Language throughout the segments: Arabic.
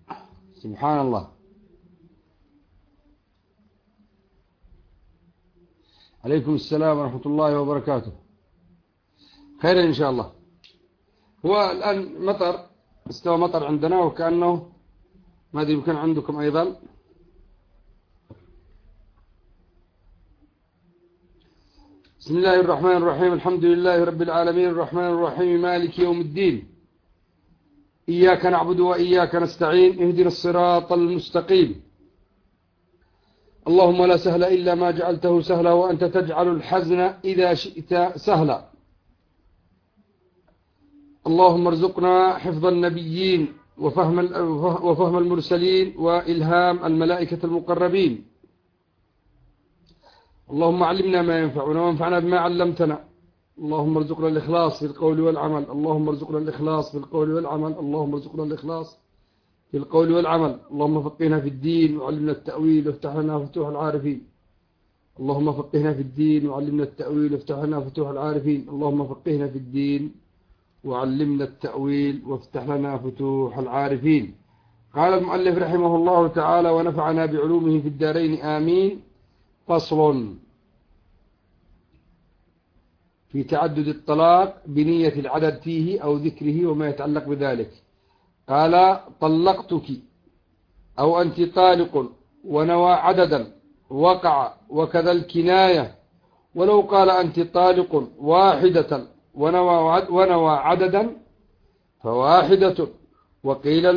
سبحان الله. عليكم السلام ورحمة الله وبركاته. خير إن شاء الله. هو الآن مطر، استوى مطر عندنا، وكأنه ما أدري يمكن عندكم أيضا. بسم الله الرحمن الرحيم. الحمد لله رب العالمين، الرحمن الرحيم، مالك يوم الدين. إياك نعبد وإياك نستعين، اهدنا الصراط المستقيم. اللهم لا سهل إلا ما جعلته سهلا، وأنت تجعل الحزن إذا شئت سهلا. اللهم ارزقنا حفظ النبيين وفهم المرسلين وإلهام الملائكة المقربين. اللهم علمنا ما ينفعنا وانفعنا بما علمتنا. اللهم ارزقنا الإخلاص في القول والعمل. اللهم ارزقنا الإخلاص في القول والعمل. اللهم ارزقنا الإخلاص في القول والعمل. اللهم فقهنا في الدين وعلمنا التأويل وافتح لنا فتوح العارفين. اللهم فقهنا في الدين وعلمنا التأويل وافتح لنا فتوح العارفين. اللهم فقهنا في الدين وعلمنا التأويل وافتح لنا فتوح العارفين. قال المؤلف رحمه الله تعالى: ونفعنا بعلومه في الدارين آمين. فصل في تعدد الطلاق بنية العدد فيه أو ذكره وما يتعلق بذلك. قال: طلقتك أو أنت طالق ونوى عددا وقع، وكذا الكناية. ولو قال أنت طالق واحدة ونوى عددا فواحدة، وقيل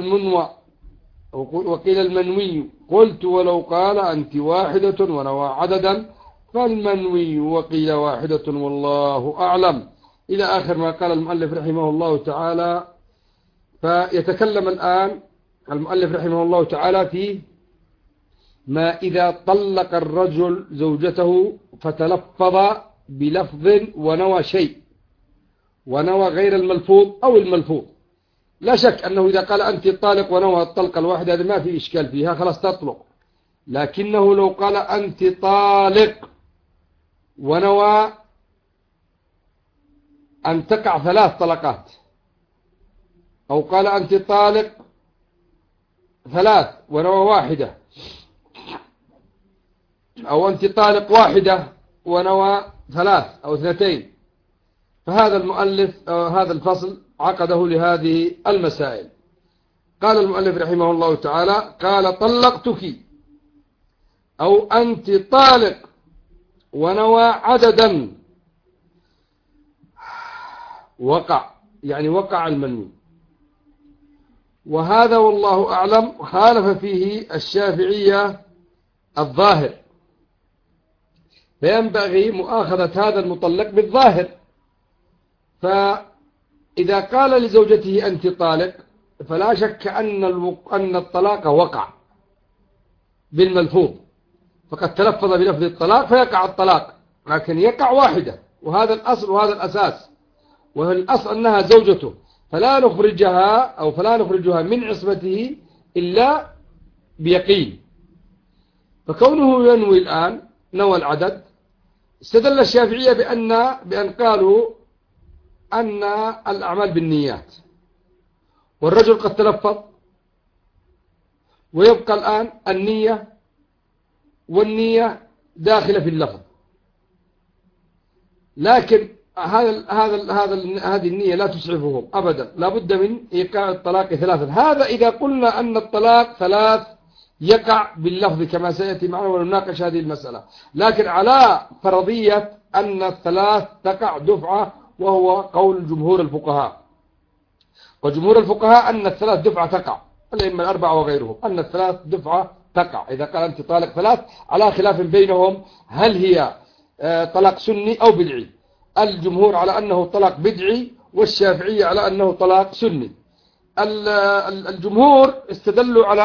المنوي. قلت: ولو قال أنت واحدة ونوى عددا فالمنوي، وقيل واحدة والله أعلم، إلى آخر ما قال المؤلف رحمه الله تعالى. فيتكلم الآن المؤلف رحمه الله تعالى في ما إذا طلق الرجل زوجته فتلفظ بلفظ ونوى شيء، ونوى غير الملفوظ أو الملفوظ. لا شك أنه إذا قال أنت طالق ونوى الطلقة الواحدة هذا ما في إشكال فيها، خلاص تطلق. لكنه لو قال أنت طالق ونوى أن تقع 3 طلقات، أو قال أنت طالق 3 ونوى واحدة، أو أنت طالق واحدة ونوى 3 أو 2، فهذا المؤلف هذا الفصل عقده لهذه المسائل. قال المؤلف رحمه الله تعالى: قال: طلقتك أو أنت طالق ونوى عددا وقع، يعني وقع المنوي. وهذا والله أعلم خالف فيه الشافعية الظاهر، فينبغي مؤاخذة هذا المطلق بالظاهر. فإذا قال لزوجته أنت طالق فلا شك أن الطلاق وقع بالملفوظ، فقد تلفظ بلفظ الطلاق فيقع الطلاق، لكن يقع واحدة، وهذا الأصل وهذا الأساس. والأصل أنها زوجته، فلا نخرجها من عصمته إلا بيقين. فكونه ينوي الآن نوى العدد، استدل الشافعية بأن قالوا أن الأعمال بالنيات، والرجل قد تلفظ، ويبقى الآن النية، والنية داخلة في اللفظ. لكن هذه النية لا تسعفهم أبدا، لا بد من إيقاع الطلاق 3. هذا إذا قلنا أن الطلاق 3 يقع باللفظ كما سيأتي معنا ونناقش هذه المسألة، لكن على فرضية أن 3 تقع دفعة، وهو قول جمهور الفقهاء. وجمهور الفقهاء أن 3 دفعة تقع، الأئمة الأربعة وغيرهم أن 3 دفعة تقع إذا قال أنت طالق 3، على خلاف بينهم هل هي طلاق سني أو بدعي. الجمهور على أنه طلاق بدعي، والشافعية على أنه طلاق سني. الجمهور استدلوا على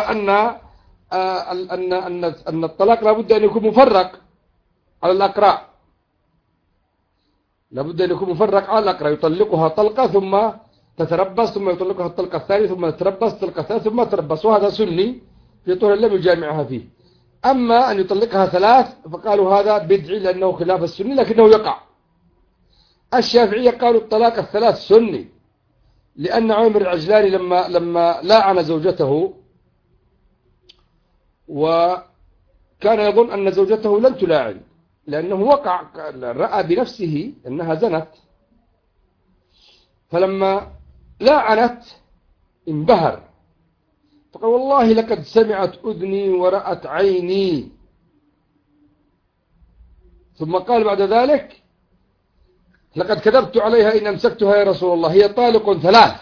أن الطلاق لابد أن يكون مفرق على الأقراء، لابد أن يكون مفرق على الأقراء، يطلقها طلقة ثم تتربص، ثم يطلقها الطلقة الثانية، ثم تتربص طلقة ثالثة، ثم تتربص، وهذا سني في طول لم يجامعها فيه. أما أن يطلقها 3 فقالوا هذا بدعي لأنه خلاف السني لكنه يقع. الشافعية قالوا الطلاق 3 سني، لأن عمر العجلاني لما لاعن زوجته وكان يظن أن زوجته لن تلاعن لأنه وقع رأى بنفسه أنها زنت، فلما لاعنت انبهر فقال والله لقد سمعت أذني ورأت عيني. ثم قال بعد ذلك لقد كذبت عليها إن أمسكتها يا رسول الله، هي طالق 3.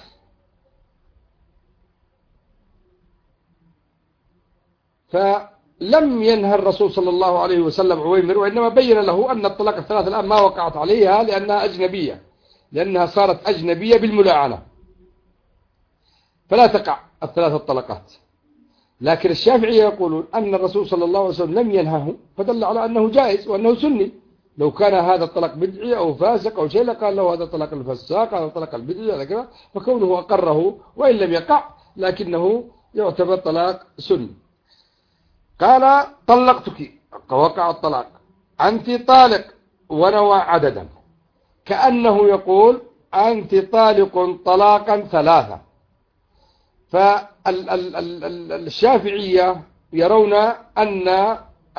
فلم ينهى الرسول صلى الله عليه وسلم عويمر، وإنما بين له أن الطلاق 3 الآن ما وقعت عليها لأنها أجنبية، لأنها صارت أجنبية بالملاعنة، فلا تقع 3 الطلقات. لكن الشافعية يقولون أن الرسول صلى الله عليه وسلم لم ينهه، فدل على أنه جائز وأنه سني. لو كان هذا الطلاق بدعي أو فاسق أو شيء لقال له هذا طلاق الفساق، هذا طلاق البدعي، هذا كذا، فكونه أقره وإن لم يقع لكنه يعتبر طلاق سني. قال طلقتك، وقع الطلاق، أنت طالق، ونوى عددا، كأنه يقول أنت طالق طلاقا 3. فالشافعية يرون أن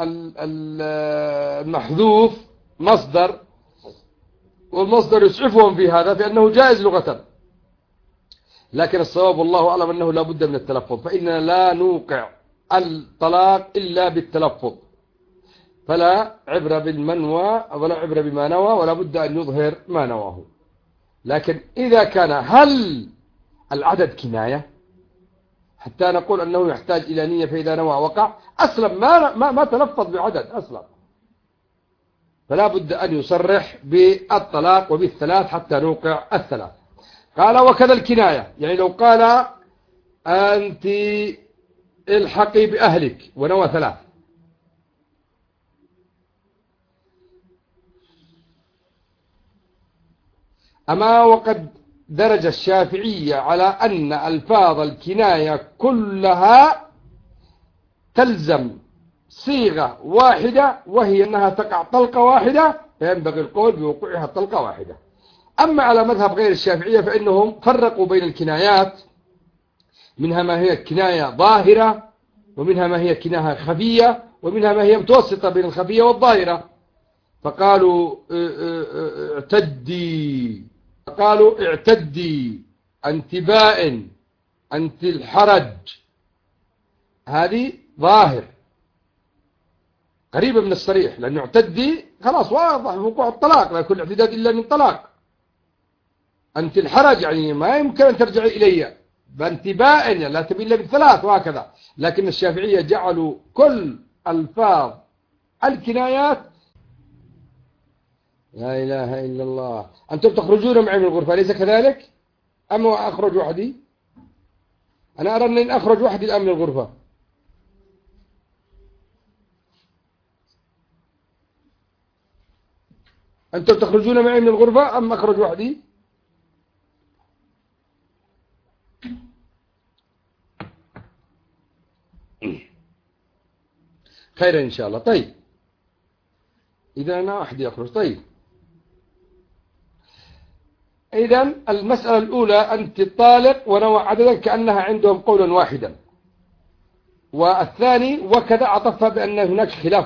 المحذوف مصدر، والمصدر يسعفهم في هذا في أنه جائز لغة، لكن الصواب والله أعلم أنه لا بد من التلفظ، فإننا لا نوقع الطلاق إلا بالتلفظ، فلا عبرة بالمنوى ولا عبرة بما نوى، ولا بد أن يظهر ما نواه. لكن إذا كان هل العدد كناية حتى نقول أنه يحتاج إلى نية، فإذا نوى وقع أسلم، ما تلفظ بعدد أسلم، فلا بد أن يصرح بالطلاق وبال3 حتى نوقع 3. قال وكذا الكناية، يعني لو قال أنت الحقي بأهلك ونوى 3، أما وقد درج الشافعية على أن ألفاظ الكناية كلها تلزم صيغة واحدة، وهي أنها تقع طلقة واحدة، فينبغي القول بوقوعها طلقة واحدة. أما على مذهب غير الشافعية فإنهم فرقوا بين الكنايات، منها ما هي كناية ظاهرة، ومنها ما هي كناية خفية، ومنها ما هي متوسطة بين الخفية والظاهرة. فقالوا اعتدي، أنت بائن، أنت الحرج، هذه ظاهر قريبة من الصريح، لأنه اعتدي خلاص واضح وقوع الطلاق، لا يكون الاعتداد إلا من طلاق. أنت الحرج يعني ما يمكن أن ترجعي إلي، فأنت بائن لا تبي إلا ب3، وهكذا. لكن الشافعية جعلوا كل ألفاظ الكنايات. لا إله إلا الله. أنتم تخرجون معي من الغرفة أليس كذلك؟ أما أخرج وحدي؟ أنا أرى أن أخرج وحدي الآن من الغرفة. أنتم تخرجون معي من الغرفة أم أخرج وحدي؟ خير إن شاء الله. طيب إذا أنا وحدي أخرج. طيب إذن المسألة الأولى أنت طالق ونوى عددا، كأنها عندهم قولا واحدا. والثاني وكذا عطفها بأن هناك خلاف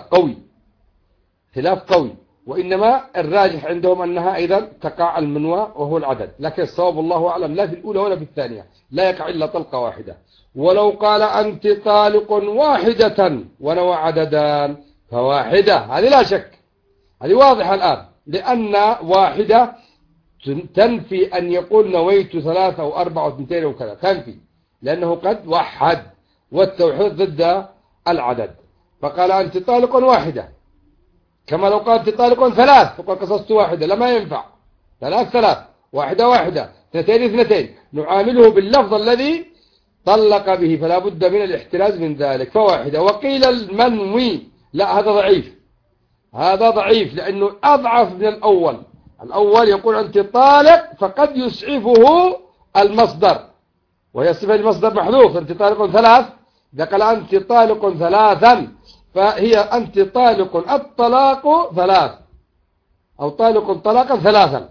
قوي، وإنما الراجح عندهم أنها إذا تقع المنوى وهو العدد، لكن الصواب الله أعلم لا في الأولى ولا في الثانية، لا يقع إلا طلقة واحدة. ولو قال أنت طالق واحدة ونوى عددان فواحدة، هذه لا شك، هذه واضحة الآن، لأن واحدة تنفي أن يقول نويت 3 أو 4 أو 2 أو كذا، تنفي، لأنه قد وحد، والتوحيد ضد العدد. فقال أنت طالق واحدة، كما لو قال أنت طالق 3 فقال قصصت واحدة، لما ينفع، 3 واحدة 2 نعامله باللفظ الذي طلق به، فلا بد من الاحتراز من ذلك، فواحدة. وقيل المنوي، لا هذا ضعيف لأنه أضعف من الأول يقول أنت طالق، فقد يسعفه المصدر، وهي صفة المصدر محذوف، أنت طالق 3، إذا قال أنت طالق 3 فهي أنت طالق الطلاق 3 أو طالق طلاقا 3،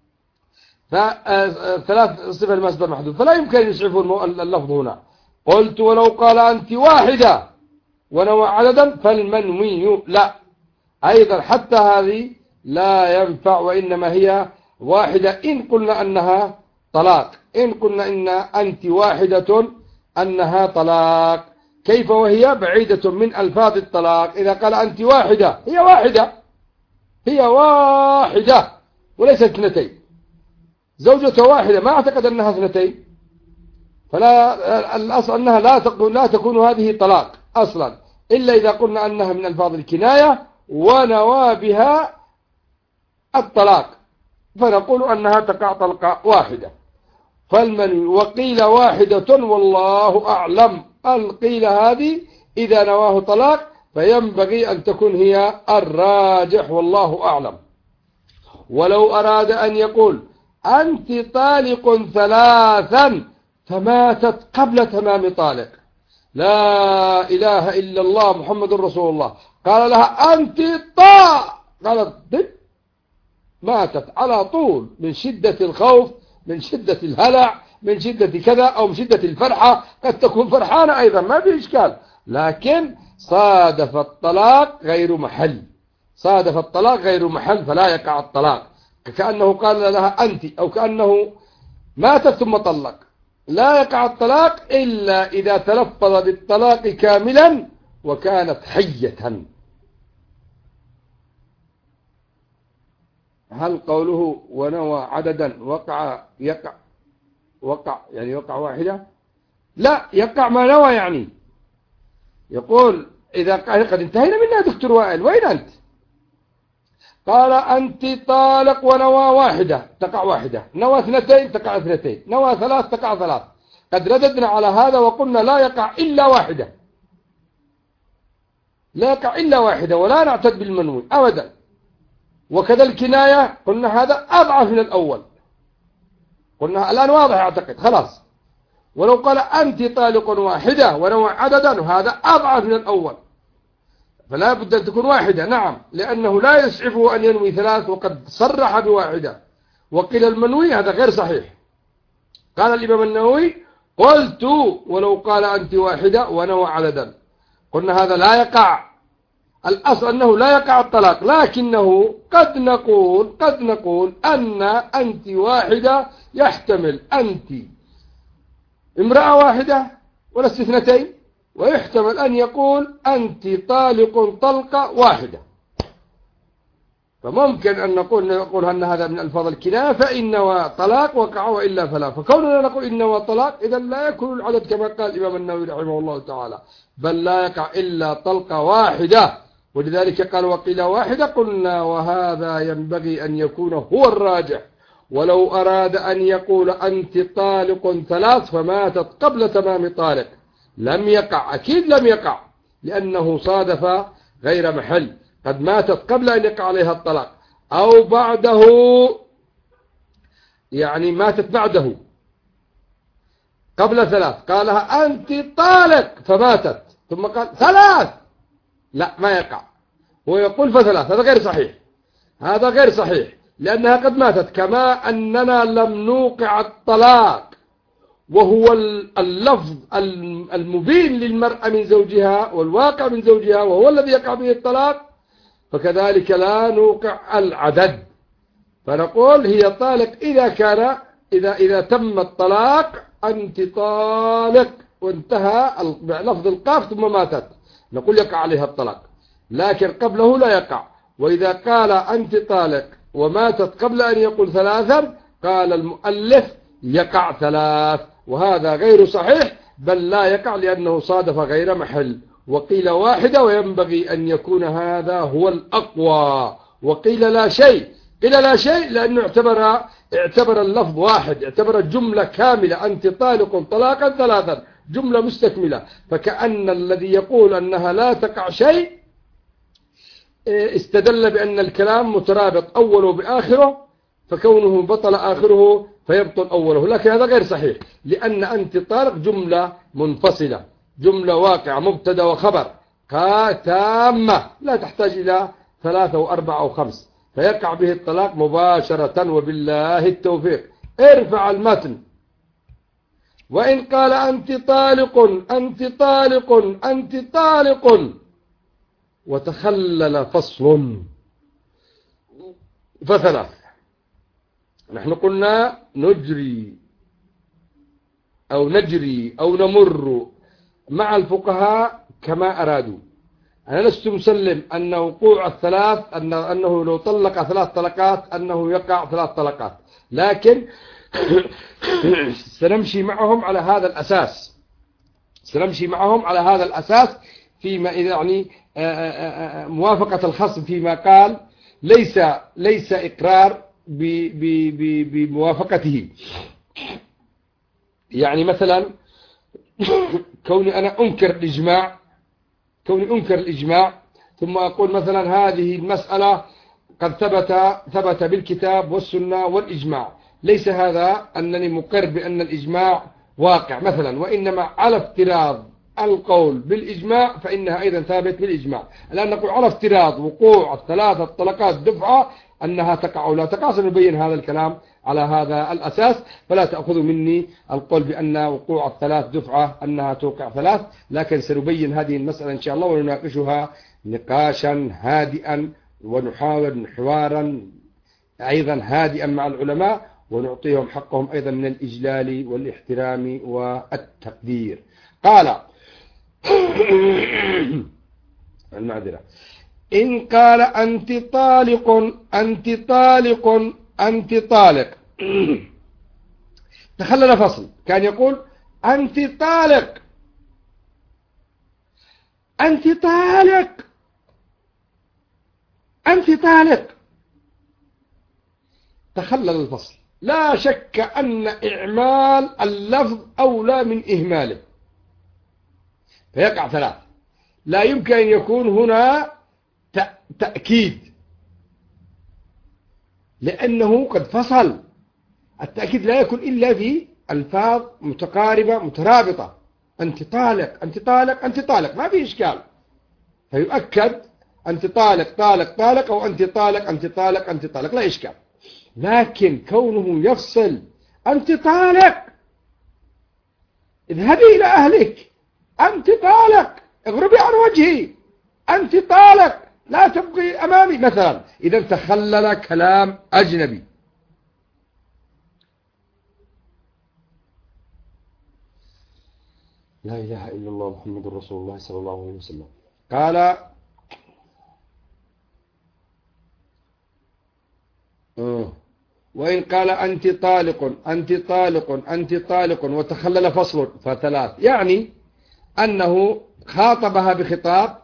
ف3 صفة المصدر محذوف، فلا يمكن يسعفه اللفظ هنا. قلت ولو قال أنت واحدة ونوى عددا فالمنوي لا، أيضا حتى هذه لا ينفع، وإنما هي واحدة إن قلنا أنها طلاق، إن قلنا إن أنت واحدة أنها طلاق. كيف وهي بعيدة من ألفاظ الطلاق؟ إذا قال أنت واحدة، هي واحدة، هي واحدة وليست اثنتين، زوجة واحدة، ما أعتقد أنها اثنتين، فلا الأصل أنها لا تكون هذه طلاق أصلا، إلا إذا قلنا أنها من ألفاظ الكناية ونوى بها الطلاق، فنقول أنها تقع طلقة واحدة. فالمنوي وقيل واحدة والله أعلم، القيل هذه إذا نواه طلاق فينبغي أن تكون هي الراجح والله أعلم. ولو أراد أن يقول أنت طالق ثلاثا فماتت قبل تمام طالق، لا إله إلا الله محمد رسول الله، قال لها أنت قالت ماتت على طول من شدة الخوف، من شدة الهلع، من شدة كذا، أو من شدة الفرحة، قد تكون فرحانة أيضا ما في إشكال، لكن صادف الطلاق غير محل، صادف الطلاق غير محل فلا يقع الطلاق، كأنه قال لها أنت، أو كأنه ماتت ثم طلق. لا يقع الطلاق إلا إذا تلفظ بالطلاق كاملا وكانت حية. هل قوله ونوى عددا وقع يعني وقع واحدة؟ لا، يقع ما نوى، يعني يقول إذا قد انتهينا منها دكتور وائل، وين أنت؟ قال أنت طالق ونوى واحدة تقع واحدة، نوى اثنتين تقع اثنتين، نوى ثلاث تقع ثلاث. قد رددنا على هذا وقلنا لا يقع إلا واحدة، لا يقع إلا واحدة، ولا نعتد بالمنوي أبدا. وكذا الكناية قلنا هذا أضعف من الأول، قلنا الآن واضح أعتقد خلاص. ولو قال أنت طالق واحدة ونوى عددا هذا أضعف من الأول، فلا بد أن تكون واحدة، نعم، لأنه لا يسعفه أن ينوي ثلاث وقد صرح بواحدة. وقيل المنوي هذا غير صحيح. قال الإمام النووي قلت ولو قال أنت واحدة ونوى عددا، قلنا هذا لا يقع، الأصل أنه لا يقع الطلاق، لكنه قد نقول أن أنت واحدة يحتمل أنت امرأة واحدة ولست اثنتين، ويحتمل أن يقول أنت طالق طلقة واحدة، فممكن أن نقول أن هذا من ألفاظ الكناية، فإن نوى طلاق وقع وإلا فلا. فكوننا نقول إن نوى طلاق إذا لا يكون العدد كما قال الإمام النووي رحمه الله تعالى، بل لا يقع إلا طلقة واحدة. ولذلك قال وقيل واحدة، قلنا وهذا ينبغي أن يكون هو الراجح. ولو أراد أن يقول أنت طالق ثلاث فماتت قبل تمام طالق لم يقع، أكيد لم يقع، لأنه صادف غير محل، قد ماتت قبل أن يقع عليها الطلاق أو بعده، يعني ماتت بعده قبل ثلاث، قالها أنت طالق فماتت ثم قال ثلاث، لا ما يقع، هو يقول فثلاث، هذا غير صحيح، هذا غير صحيح، لأنها قد ماتت، كما أننا لم نوقع الطلاق وهو اللفظ المبين للمرأة من زوجها والواقع من زوجها وهو الذي يقع به الطلاق، فكذلك لا نوقع العدد، فنقول هي طالق إذا كان إذا تم الطلاق أنت طالق وانتهى لفظ القاف ثم ماتت، نقول يقع عليها الطلاق، لكن قبله لا يقع. وإذا قال أنت طالق وماتت قبل أن يقول ثلاثا قال المؤلف يقع ثلاث، وهذا غير صحيح، بل لا يقع لأنه صادف غير محل. وقيل واحدة وينبغي أن يكون هذا هو الأقوى. وقيل لا شيء، قيل لا شيء لأنه اعتبر اللفظ واحد، اعتبر الجملة كاملة، أنت طالق طلاقا ثلاثا، جملة مستكملة، فكأن الذي يقول أنها لا تقع شيء استدل بأن الكلام مترابط أوله بآخره، فكونه بطل آخره فيبطل أوله، لكن هذا غير صحيح، لأن أنت طالق جملة منفصلة، جملة واقعة مبتدا وخبر تامة لا تحتاج إلى 3 و4 أو 5، فيقع به الطلاق مباشرة، وبالله التوفيق. ارفع المتن وإن قال أنت طالق أنت طالق أنت طالق وتخلل فصل فثلاث. نحن قلنا نجري أو نمر مع الفقهاء كما أرادوا. أنا لست مسلم أن وقوع الثلاث أنه لو طلق 3 طلقات أنه يقع 3 طلقات، لكن سنمشي معهم على هذا الأساس فيما يعني موافقة الخصم فيما قال ليس إقرار بموافقته. يعني مثلا كوني أنا أنكر الإجماع ثم أقول مثلا هذه المسألة قد ثبت بالكتاب والسنة والإجماع، ليس هذا أنني مقر بأن الإجماع واقع مثلا، وإنما على افتراض القول بالإجماع فإنها أيضا ثابت بالإجماع. الآن نقول على افتراض وقوع 3 طلقات دفعة أنها تقع أو لا تقع، سنبين هذا الكلام على هذا الأساس، فلا تأخذوا مني القول بأن وقوع 3 دفعة أنها توقع 3، لكن سنبين هذه المسألة إن شاء الله ونناقشها نقاشا هادئا ونحاول حوارا أيضا هادئا مع العلماء، ونعطيهم حقهم أيضا من الإجلال والاحترام والتقدير. قال المعذرة إن قال أنت طالق أنت طالق أنت طالق تخلل فصل، كان يقول أنت طالق أنت طالق أنت طالق، تخلل الفصل. لا شك أن إعمال اللفظ أولى من إهماله، فيقع 3. لا يمكن أن يكون هنا تأكيد لأنه قد فصل. التأكيد لا يكون إلا في ألفاظ متقاربة مترابطة، أنت طالق أنت طالق أنت طالق، ما في إشكال، فيؤكد أنت طالق طالق طالق أو أنت طالق أنت طالق أنت طالق، لا إشكال. لكن كونه يفصل أنت طالق اذهبي إلى أهلك، أنت طالق اغربي عن وجهي، أنت طالق لا تبقي أمامي مثلا، إذا تخلل كلام أجنبي. لا إله إلا الله محمد رسول الله صلى الله عليه وسلم. قال وإن قال أنت طالق أنت طالق أنت طالق وتخلل فصل ف3، يعني أنه خاطبها بخطاب.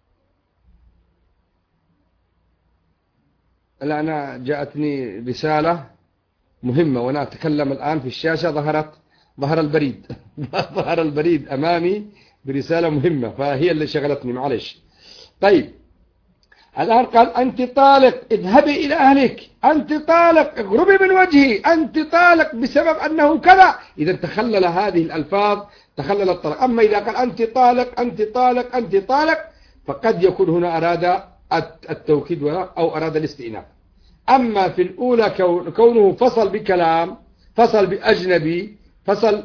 أنا جاءتني رسالة مهمة وأنا أتكلم الآن في الشاشة، ظهر البريد ظهر البريد أمامي برسالة مهمة، فهي اللي شغلتني معلش. طيب الآن قال أنت طالق اذهبي إلى أهلك، أنت طالق اغربي من وجهي، أنت طالق بسبب أنه كذا، إذا تخلل هذه الألفاظ تخلل الطلاق. أما إذا قال أنت طالق أنت طالق أنت طالق فقد يكون هنا أراد التوكيد أو أراد الاستئناف. أما في الأولى كونه فصل بكلام، فصل بأجنبي، فصل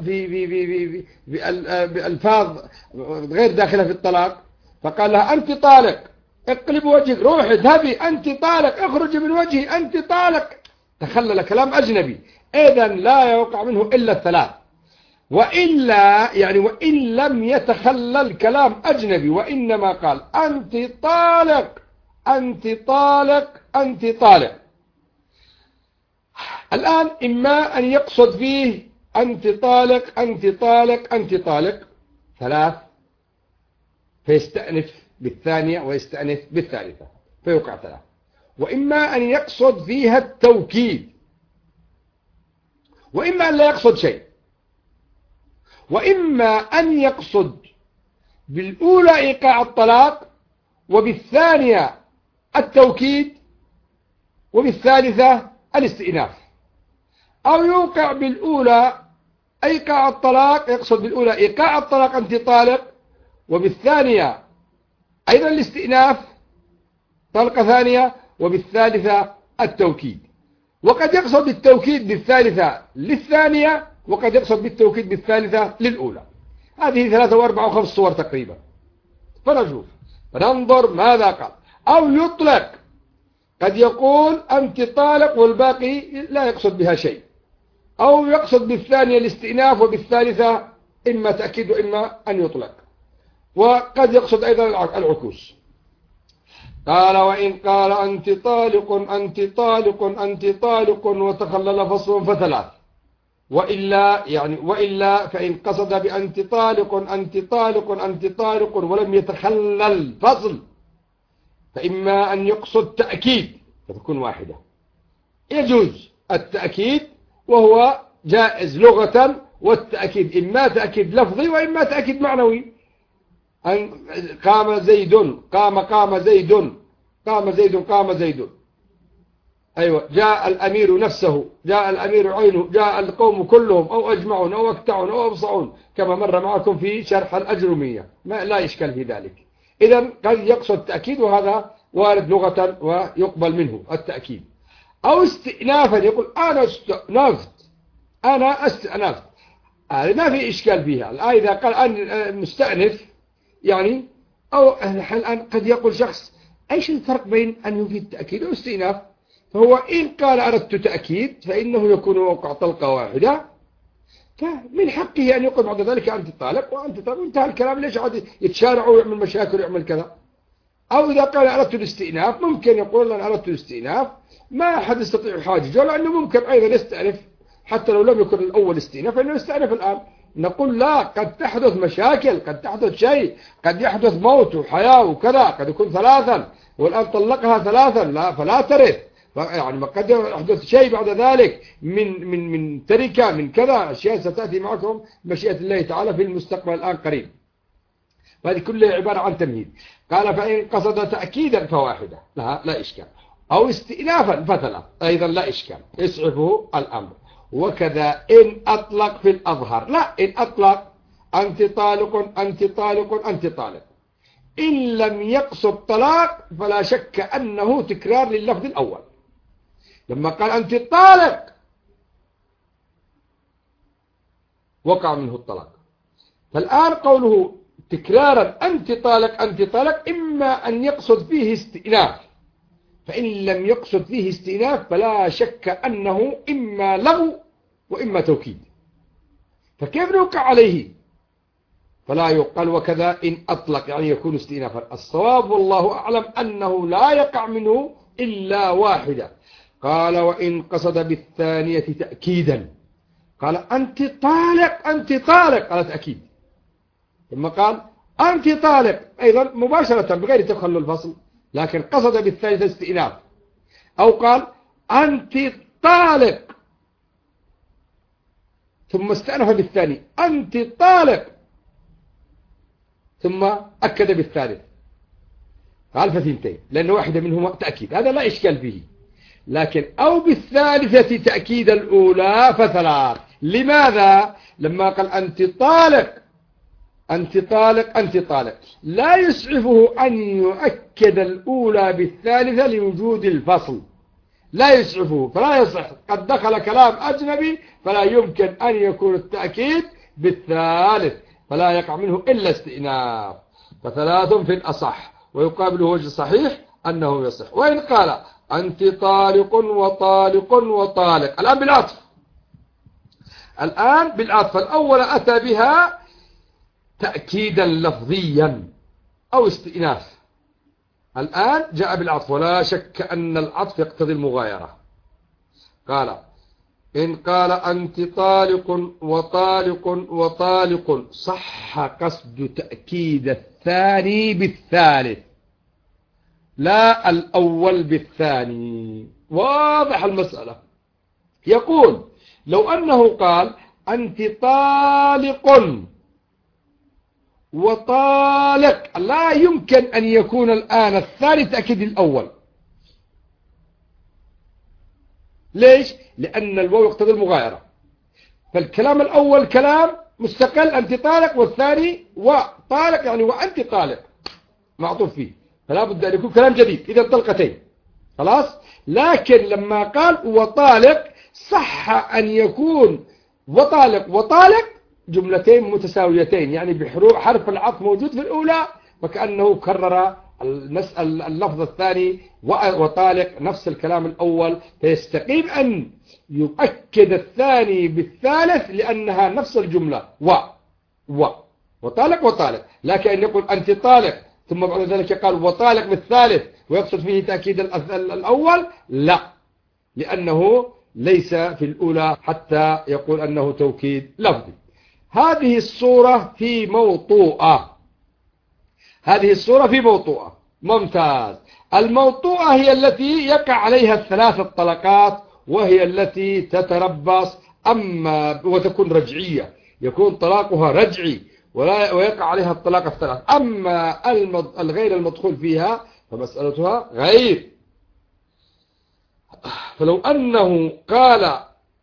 بألفاظ غير داخلة في الطلاق، فقال لها أنت طالق اقلب وجهك روحي اذهبي، أنت طالق اخرج من وجهي أنت طالق، تخلل كلام أجنبي، إذن لا يوقع منه إلا 3. وإلا يعني وإن لم يتخلل كلام أجنبي وإنما قال أنت طالق أنت طالق أنت طالق، الآن إما أن يقصد فيه أنت طالق أنت طالق أنت طالق 3 فيستأنف بالثانية ويستأنف بالثالثة فيوقع 3، وإما أن يقصد فيها التوكيد، وإما أن لا يقصد شيء، وإما أن يقصد بالأولى إيقاع الطلاق وبالثانية التوكيد وبالثالثة الاستئناف، أو يوقع بالأولى إيقاع الطلاق، يقصد بالأولى إيقاع الطلاق أنت طالق، وبالثانية أيضا الاستئناف طلقة ثانية، وبالثالثة التوكيد. وقد يقصد التوكيد بالثالثة للثانية وقد يقصد بالتوكيد بالثالثة للأولى. هذه 3 و4 و5 صور تقريبا. فنشوف فننظر ماذا قال. أو يطلق، قد يقول أنت طالق والباقي لا يقصد بها شيء، أو يقصد بالثانية الاستئناف وبالثالثة إما تأكيد وإما أن يطلق، وقد يقصد أيضا العكوس. قال وإن قال أنت طالق أنت طالق أنت طالق وتخلل فصل فثلاث، وإلا فإن قصد بأنت طالق أنت طالق أنت طالق ولم يتخلل فصل، فإما أن يقصد تأكيد فتكون واحدة. يجوز التأكيد وهو جائز لغة، والتأكيد إما تأكيد لفظي وإما تأكيد معنوي. أن قام زيد قام زيد قام زيد قام زيد. أيوة، جاء الأمير نفسه، جاء الأمير عينه، جاء القوم كلهم، أو أجمعون أو أكتعون أو أبصعون، كما مر معكم في شرح الأجرمية، لا إشكال في ذلك. إذن قد يقصد تأكيد، وهذا وارد لغة ويقبل منه التأكيد. أو استئنافا، يقول أنا استأنفت، هذا ما في إشكال فيها. الآن إذا قال أنا مستأنف يعني، أو الآن قد يقول شخص إيش الفرق بين أن يفيد تأكيد واستئناف؟ فهو إن قال أردت تأكيد فإنه يكون وقع طلقة واحدة، فمن حقه أن يقول بعد ذلك أنت طالق وأنت طالق، وانتهى الكلام. ليش عاد يتشارع ويعمل مشاكل ويعمل كذا؟ أو إذا قال أردت الاستئناف ممكن يقول أنا أردت الاستئناف، ما أحد يستطيع حاججه، لأنه ممكن أيضا يستأنف حتى لو لم يكن الأول استئناف، فإنه يستأنف الآن. نقول لا، قد تحدث مشاكل، قد تحدث شيء، قد يحدث موت وحياة وكذا، قد يكون 3 والآن طلقها 3 لا فلا ترث، يعني قد يحدث شيء بعد ذلك من تركة من كذا، أشياء ستأتي معكم مشيئة الله تعالى في المستقبل الآن قريب. وهذه كلها عبارة عن تمهيد. قال فإن قصد تأكيدا فواحدة لا إشكال، أو استئنافا فثلاث أيضا لا إشكال، يسعفه الأمر. وكذا إن أطلق في الأظهر، لا إن أطلق أنت طالق أنت طالق أنت طالق، إن لم يقصد طلاق فلا شك أنه تكرار لللفظ الأول. لما قال أنت طالق وقع منه الطلاق، فالآن قوله تكرارا أنت طالق أنت طالق إما أن يقصد فيه استئناف، فإن لم يقصد فيه استئناف فلا شك أنه إما لغو وإما توكيد، فكيف نوقع عليه؟ فلا يقال وكذا إن أطلق يعني يكون استئنافا. الصواب والله أعلم أنه لا يقع منه إلا واحدة. قال وإن قصد بالثانية تأكيدا، قال أنت طالق أنت طالق، قال تأكيد. ثم قال أنت طالق أيضا مباشرة بغير تخلل الفصل، لكن قصد بالثالثة استئناف. أو قال أنت طالق ثم استأنف بالثاني أنت طالق ثم أكد بالثالث، قال فثنتين، لأن واحدة منهما تأكيد، هذا لا إشكال فيه. لكن أو بالثالثة تأكيد الأولى فثلاث. لماذا؟ لما قال أنت طالق أنت طالق أنت طالق، لا يسعفه أن يؤكد الأولى بالثالثة لوجود الفصل، لا يسعفه، فلا يصح. قد دخل كلام أجنبي فلا يمكن أن يكون التأكيد بالثالث، فلا يقع منه إلا استئناف. فثلاث في الأصح، ويقابله وجه صحيح أنه يصح. وإن قال أنت طالق وطالق وطالق، الآن بالعطف الأول أتى بها تأكيدا لفظيا أو استئناف، الآن جاء بالعطف، ولا شك أن العطف يقتضي المغايرة. قال إن قال أنت طالق وطالق وطالق صح قصد تأكيد الثاني بالثالث لا الأول بالثاني. واضح المسألة. يقول لو أنه قال أنت طالق وطالق، لا يمكن أن يكون الآن الثاني تأكيد الأول. ليش؟ لأن الواو يقتضي المغايرة، فالكلام الأول كلام مستقل أنت طالق، والثاني وطالق يعني وأنت طالق معطوف فيه، فلا بد أن يكون كلام جديد، إذا طلقتين خلاص. لكن لما قال وطالق صح أن يكون وطالق. وطالق جملتين متساويتين، يعني بحرف العطف موجود في الأولى، فكأنه كرر اللفظ الثاني وطالق نفس الكلام الأول، فيستقيم أن يؤكد الثاني بالثالث لأنها نفس الجملة وطالق وطالق. لكن أن يقول أنت طالق ثم بعد ذلك قال وطالق بالثالث ويقصد فيه تأكيد الأول، لا، لأنه ليس في الأولى حتى يقول أنه توكيد لفظي. هذه الصورة في موطوءة. هذه الصورة في موطوءة. ممتاز. الموطوءة هي التي يقع عليها الثلاث الطلقات، وهي التي تتربص وتكون رجعية، يكون طلاقها رجعي ويقع عليها الطلاق الثلاث. أما الغير المدخول فيها فمسألتها غير. فلو أنه قال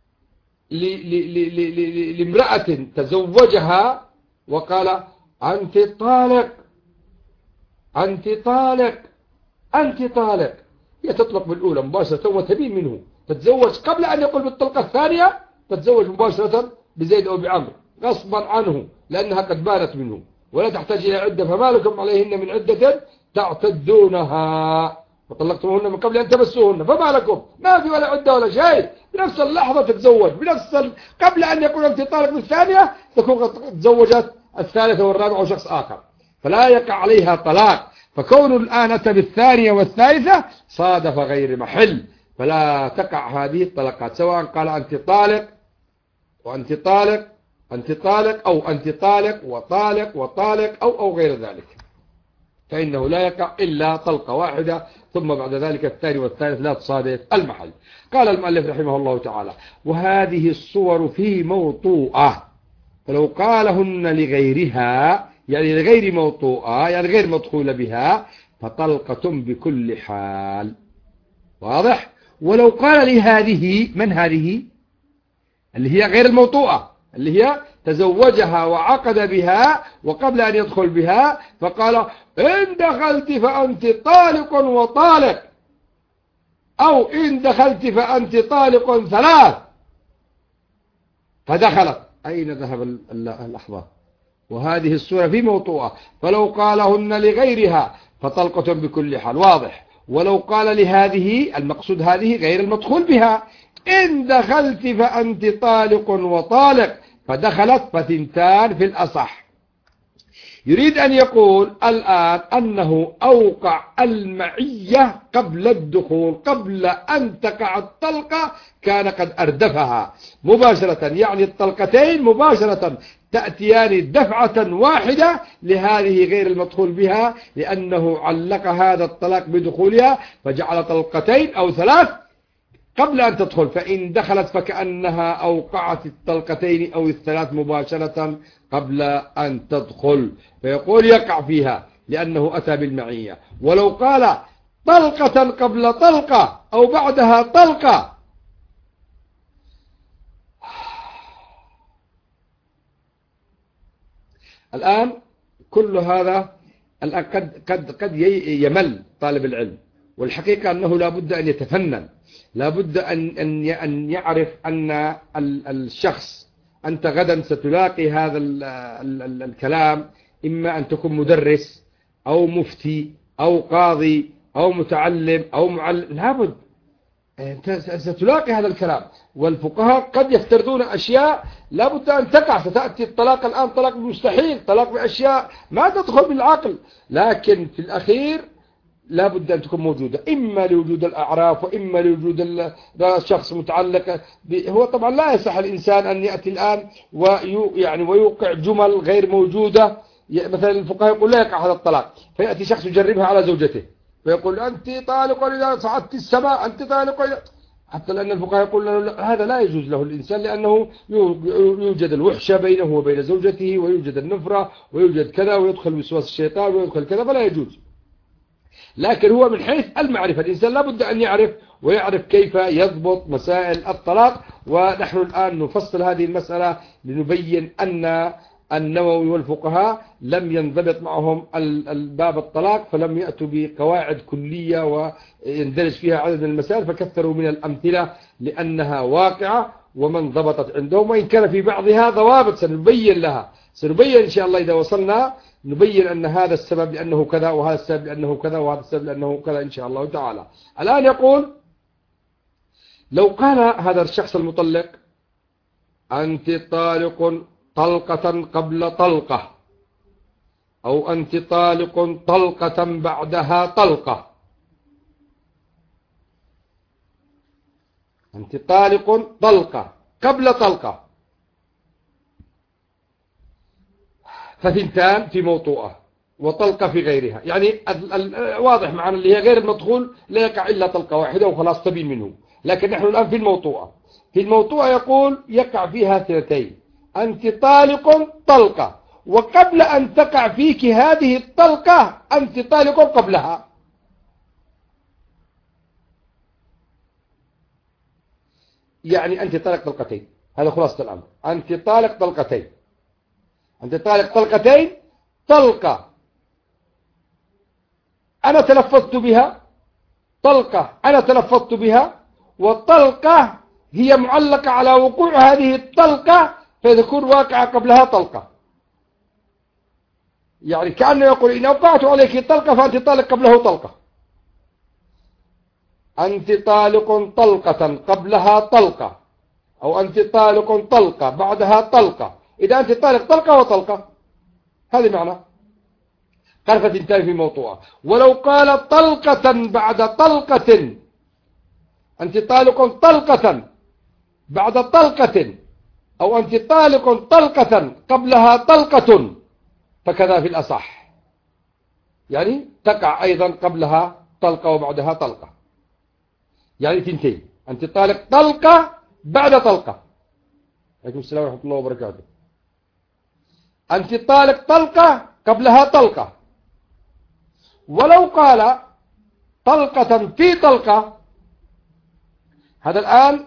لامرأة تزوجها وقال أنت طالق أنت طالق أنت طالق، هي تطلق بالأولى مباشرة وتبين منه، تتزوج قبل أن يقول بالطلقة الثانية، تتزوج مباشرة بزيد أو بعمر غصبا عنه لأنها قد بانت منه ولا تحتاج إلى عدة. فما لكم عليهن من عدة تعتدونها وطلقتموهن من قبل أن تمسوهن، فما لكم، ما في ولا عدة ولا شيء، بنفس اللحظة تتزوج، قبل أن يقول أنت طالق بالثانية تكون قد تزوجت الثالثة والرابعة وشخص آخر، فلا يقع عليها طلاق. فكون الآن أتى بالثانية والثالثة صادف غير محل، فلا تقع هذه الطلقات، سواء قال أنت طالق وأنت طالق أنت طالق أو أنت طالق وطالق وطالق أو غير ذلك، فإنه لا يقع إلا طلقة واحدة، ثم بعد ذلك الثاني والثالث لا تصادف المحل. قال المؤلف رحمه الله تعالى: وهذه الصور في موطوءة، فلو قالهن لغيرها يعني لغير موطوءة يعني غير مدخول بها فطلقة بكل حال. واضح؟ ولو قال لهذه، من هذه؟ اللي هي غير الموطوءة، اللي هي تزوجها وعقد بها وقبل أن يدخل بها فقال إن دخلت فأنت طالق وطالق، أو إن دخلت فأنت طالق ثلاث، فدخلت، أين ذهب اللحظة؟ وهذه الصورة في موطوءة، فلو قالهن لغيرها فطلقة بكل حال. واضح؟ ولو قال لهذه، المقصود هذه غير المدخول بها، إن دخلت فأنت طالق وطالق، فدخلت فثنتان في الأصح. يريد أن يقول الآن أنه أوقع المعية قبل الدخول، قبل أن تقع الطلقة كان قد أردفها مباشرة، يعني الطلقتين مباشرة تأتيان دفعة واحدة لهذه غير المدخول بها، لأنه علق هذا الطلاق بدخولها فجعل طلقتين أو ثلاث قبل أن تدخل، فإن دخلت فكأنها أوقعت الطلقتين أو الثلاث مباشرة قبل أن تدخل، فيقول يقع فيها لأنه أتى بالمعية. ولو قال طلقة قبل طلقة أو بعدها طلقة، الآن كل هذا الآن قد يمل طالب العلم، والحقيقة أنه لا بد أن يتفنن، لا بد أن يعرف أن الشخص، أنت غدا ستلاقي هذا الكلام، إما أن تكون مدرس أو مفتي أو قاضي أو متعلم أو معلم، لابد أنت ستلاقي هذا الكلام، والفقهاء قد يفترضون أشياء لابد أن تقع، ستأتي الطلاق الآن طلاق مستحيل، طلاق بأشياء ما تدخل بالعقل، لكن في الأخير لا بد أن تكون موجودة، إما لوجود الأعراف وإما لوجود الشخص متعلق هو طبعا لا يصح الإنسان أن يأتي الآن ويوقع جمل غير موجودة. مثلا الفقهاء يقول لا يقع هذا الطلاق، فيأتي شخص يجربها على زوجته فيقول أنت طالق إذا صعدت السماء، أنت طالق حتى لأن الفقهاء يقول هذا لا يجوز له الإنسان، لأنه يوجد الوحشة بينه وبين زوجته، ويوجد النفرة، ويوجد كذا، ويدخل وسواس الشيطان، ويدخل كذا، فلا يجوز. لكن هو من حيث المعرفة الإنسان لابد أن يعرف ويعرف كيف يضبط مسائل الطلاق، ونحن الآن نفصل هذه المسألة لنبين أن النووي والفقهاء لم ينضبط معهم باب الطلاق، فلم يأتوا بقواعد كلية ويندرج فيها عدد من المسائل، فكثروا من الأمثلة لأنها واقعة ومن ضبطت عندهم، وإن كان في بعضها ضوابط سنبين لها، سنبين إن شاء الله إذا وصلنا، نبين أن هذا السبب لأنه كذا، وهذا السبب لأنه كذا، وهذا السبب لأنه كذا إن شاء الله تعالى. الآن يقول لو قال هذا الشخص المطلق أنت طالق طلقة قبل طلقة، أو أنت طالق طلقة بعدها طلقة، أنت طالق طلقة قبل طلقة، فثنتان في موطوءة وطلقة في غيرها، يعني واضح معنا اللي هي غير المدخول لا يقع إلا طلقة واحدة وخلاص تبين منه. لكن نحن الآن في الموطوءة، في الموطوءة يقول يقع فيها اثنتين، أنت طالق طلقة، وقبل أن تقع فيك هذه الطلقة أنت طالق قبلها. يعني أنت طالق طلقتين، هذا خلاصة الأمر، أنت طالق طلقتين، أنت طالق طلقتين، طلقة أنا تلفظت بها، طلقة أنا تلفظت بها، والطلقة هي معلقة على وقوع هذه الطلقة فتكون واقعة قبلها طلقة. يعني كأنه يقول إن أوقعت عليك طلقة فأنت طالق قبله طلقة، أنت طالق طلقة قبلها طلقة، أو أنت طالق طلقة بعدها طلقة، إذا أنت طالق طلقة وطلقة، هذه معنى طرفة تنتهي في موضوعها. ولو قال طلقة بعد طلقة، أنت طالق طلقة بعد طلقة، أو أنت طالق طلقة قبلها طلقة، فكذا في الأصح، يعني تقع أيضا قبلها طلقة وبعدها طلقة، يعني تنتهي، أنت طالق طلقة بعد طلقة. عليكم السلام ورحمة الله وبركاته. أنت طالق طلقة قبلها طلقة. ولو قال طلقة في طلقة، هذا الآن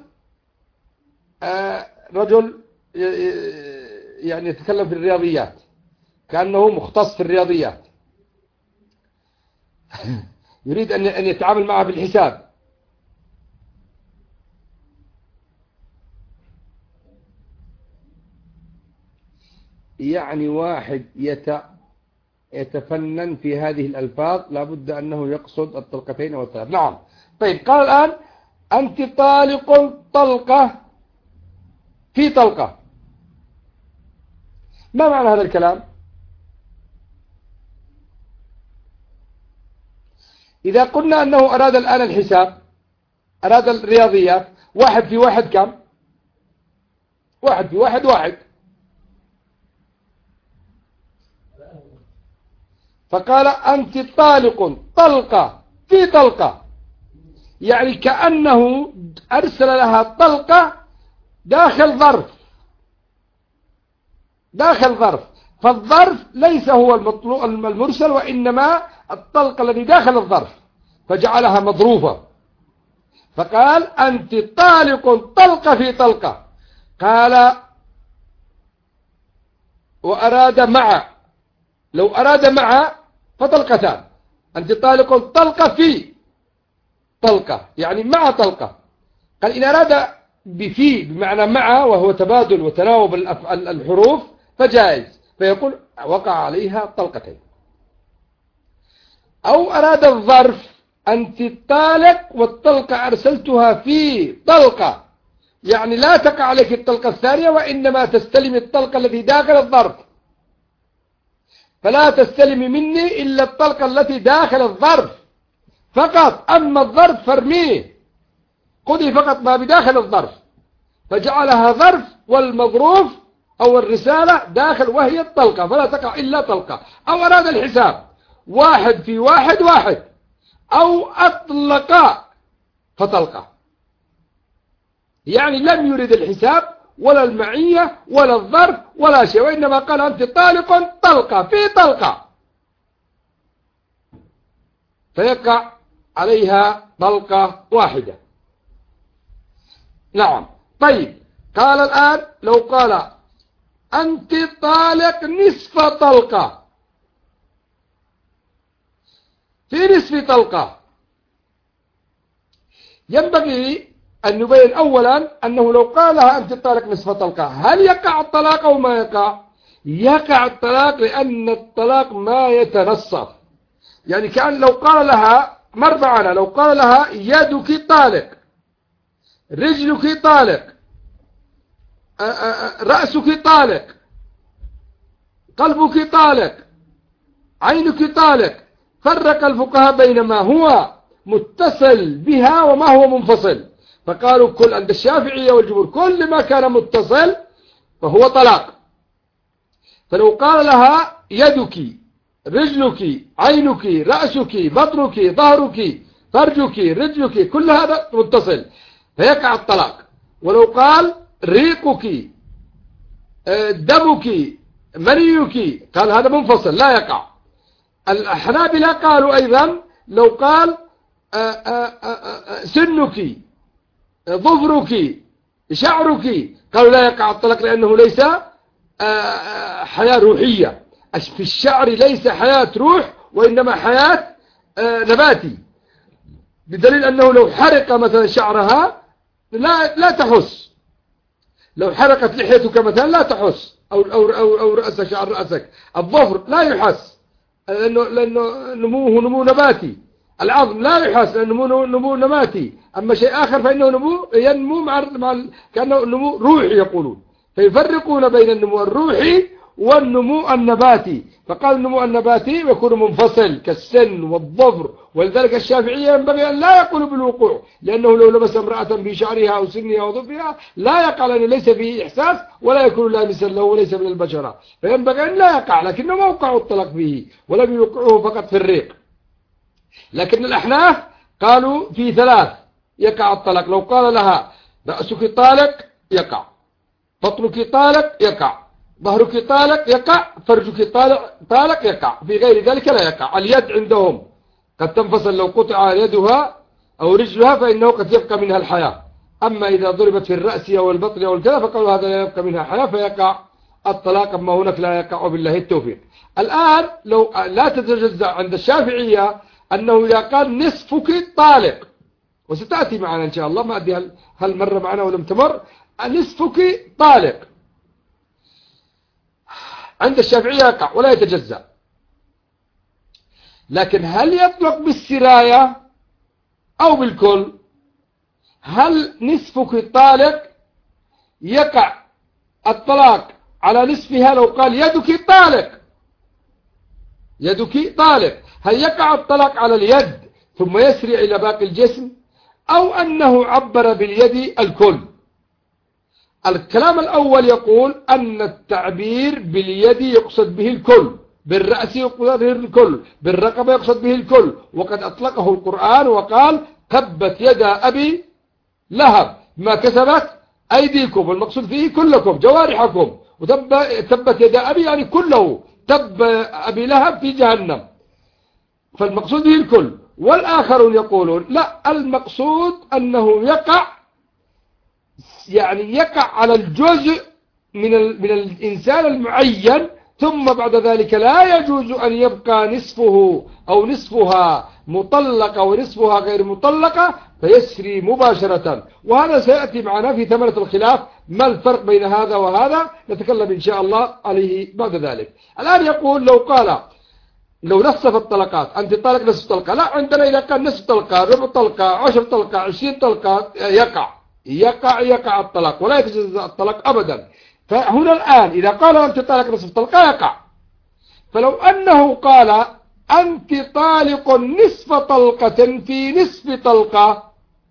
رجل يعني يتكلم في الرياضيات كأنه مختص في الرياضيات يريد أن يتعامل معها بالحساب. يعني واحد يتفنن في هذه الألفاظ لابد أنه يقصد الطلقتين والثلاث. نعم. طيب قال الآن أنت طالق طلقة في طلقة، ما معنى هذا الكلام؟ إذا قلنا أنه أراد الآن الحساب، أراد الرياضيات، واحد في واحد كم؟ واحد في واحد واحد، فقال أنت طالق طلقة في طلقة، يعني كأنه أرسل لها طلقة داخل ظرف، داخل ظرف، فالظرف ليس هو المرسل وإنما الطلقة الذي داخل الظرف، فجعلها مضروفة، فقال أنت طالق طلقة في طلقة. قال وأراد مع، لو أراد مع فطلقتان، أنت طالق طلقة في طلقة يعني مع طلقة. قال إن أراد بفي بمعنى مع وهو تبادل وتناوب الحروف فجائز، فيقول وقع عليها طلقتين. أو أراد الظرف أنت طالق والطلقة أرسلتها في طلقة، يعني لا تقع عليك الطلقة الثانية وإنما تستلم الطلقة التي داخل الظرف، فلا تستلم مني إلا الطلقة التي داخل الظرف فقط، أما الظرف فرميه، خذي فقط ما بداخل الظرف، فجعلها ظرف والمظروف أو الرسالة داخل وهي الطلقة، فلا تقع إلا طلقة. أو أراد الحساب واحد في واحد واحد، أو أطلق فطلقة، يعني لم يرد الحساب ولا المعية ولا الظرف ولا شيء، وإنما قال أنت طالق طلقة في طلقة، فيقع عليها طلقة واحدة. نعم. طيب قال الآن لو قال أنت طالق نصف طلقة، في نصف طلقة، ينبغي أن نبين أولا أنه لو قالها أنت طالق نصف طلقة هل يقع الطلاق أو ما يقع؟ يقع الطلاق، لأن الطلاق ما يتنصف. يعني كأن لو قال لها مر معنا، لو قال لها يدك طالق، رجلك طالق، رأسك طالق، قلبك طالق، عينك طالق، فرق الفقهاء بين ما هو متصل بها وما هو منفصل، فقالوا كل عند الشافعية والجمهور كل ما كان متصل فهو طلاق. فلو قال لها يدك، رجلك، عينك، رأسك، بطنك، ظهرك، فرجك، رجلك، كل هذا متصل فيقع الطلاق. ولو قال ريقك، دمك، منيك، قال هذا منفصل لا يقع. الحنابلة قالوا أيضا لو قال سنك، ظفرك، شعرك، قالوا لا يقع الطلاق لأنه ليس حياة روحية. في الشعر ليس حياة روح وإنما حياة نباتي، بدليل أنه لو حرق مثلا شعرها لا تحس، لو حرقت لحيتك مثلا لا تحس، أو رأس شعر رأسك. الظفر لا يحس لأنه نموه نمو نباتي. العظم لا يحس لأنه نمو نباتي. أما شيء آخر فإنه ينمو كأنه نمو روحي يقولون، فيفرقون بين النمو الروحي والنمو النباتي. فقال النمو النباتي يكون منفصل كالسن والظفر، ولذلك الشافعية ينبغي أن لا يقول بالوقوع، لأنه لو لمس امرأة بشعرها أو سنها أو ظفرها لا يقع، لأنه ليس فيه إحساس ولا يكون لامسا له وليس من البشرة، فينبغي أن لا يقع، لكنه موقع الطلاق فيه ولم يوقعه فقط في الريق. لكن الأحناف قالوا في ثلاث يقع الطلاق. لو قال لها رأسك طالق يقع، بطنك طالق يقع، ظهرك طالق يقع، فرجك طالق يقع، في غير ذلك لا يقع. اليد عندهم قد تنفصل لو قطع يدها أو رجلها فإنه قد يبقى منها الحياة، أما إذا ضربت في الرأس أو البطن أو الكلى فقالوا هذا لا يبقى منها حياة فيقع الطلاق، أما هناك لا يقع بالله التوفيق. الآن لو لا تتجزأ عند الشافعية أنه إذا قال نصفك طالق، وستأتي معنا إن شاء الله، ما أدري هل مر معنا ولم تمر، نصفك طالق عند الشافعية يقع ولا يتجزأ. لكن هل يطلق بالسراية أو بالكل؟ هل نصفك طالق يقع الطلاق على نصفها لو قال يدك طالق، يدك طالق، هل يقع الطلاق على اليد ثم يسرع إلى باقي الجسم، أو أنه عبر باليد الكل؟ الكلام الأول يقول أن التعبير باليد يقصد به الكل، بالرأس يقصد به الكل، بالرقبة يقصد به الكل، وقد أطلقه القرآن وقال تبت يدا أبي لهب ما كسبت أيديكم، والمقصود فيه كلكم جوارحكم، وتبت يدا أبي يعني كله، تب أبي لهب في جهنم، فالمقصود به الكل. والآخرون يقولون لا، المقصود أنه يقع، يعني يقع على الجزء من الإنسان المعين، ثم بعد ذلك لا يجوز أن يبقى نصفه أو نصفها مطلقة ونصفها غير مطلقة فيسري مباشرة. وهذا سيأتي معنا في ثمرة الخلاف، ما الفرق بين هذا وهذا، نتكلم إن شاء الله عليه بعد ذلك. الآن يقول لو قال، لو نصف الطلقات أنت طالق نصف طلقة، لا، عندنا إذا كان نصف طلقة، ربع طلقة، 10 طلقة، 20 طلقة يقع الطلاق ولا يتجزأ الطلاق أبدا. فهنا الآن إذا قال أنت طالق نصف طلقة يقع. فلو أنه قال أنت طالق نصف طلقة في نصف طلقة،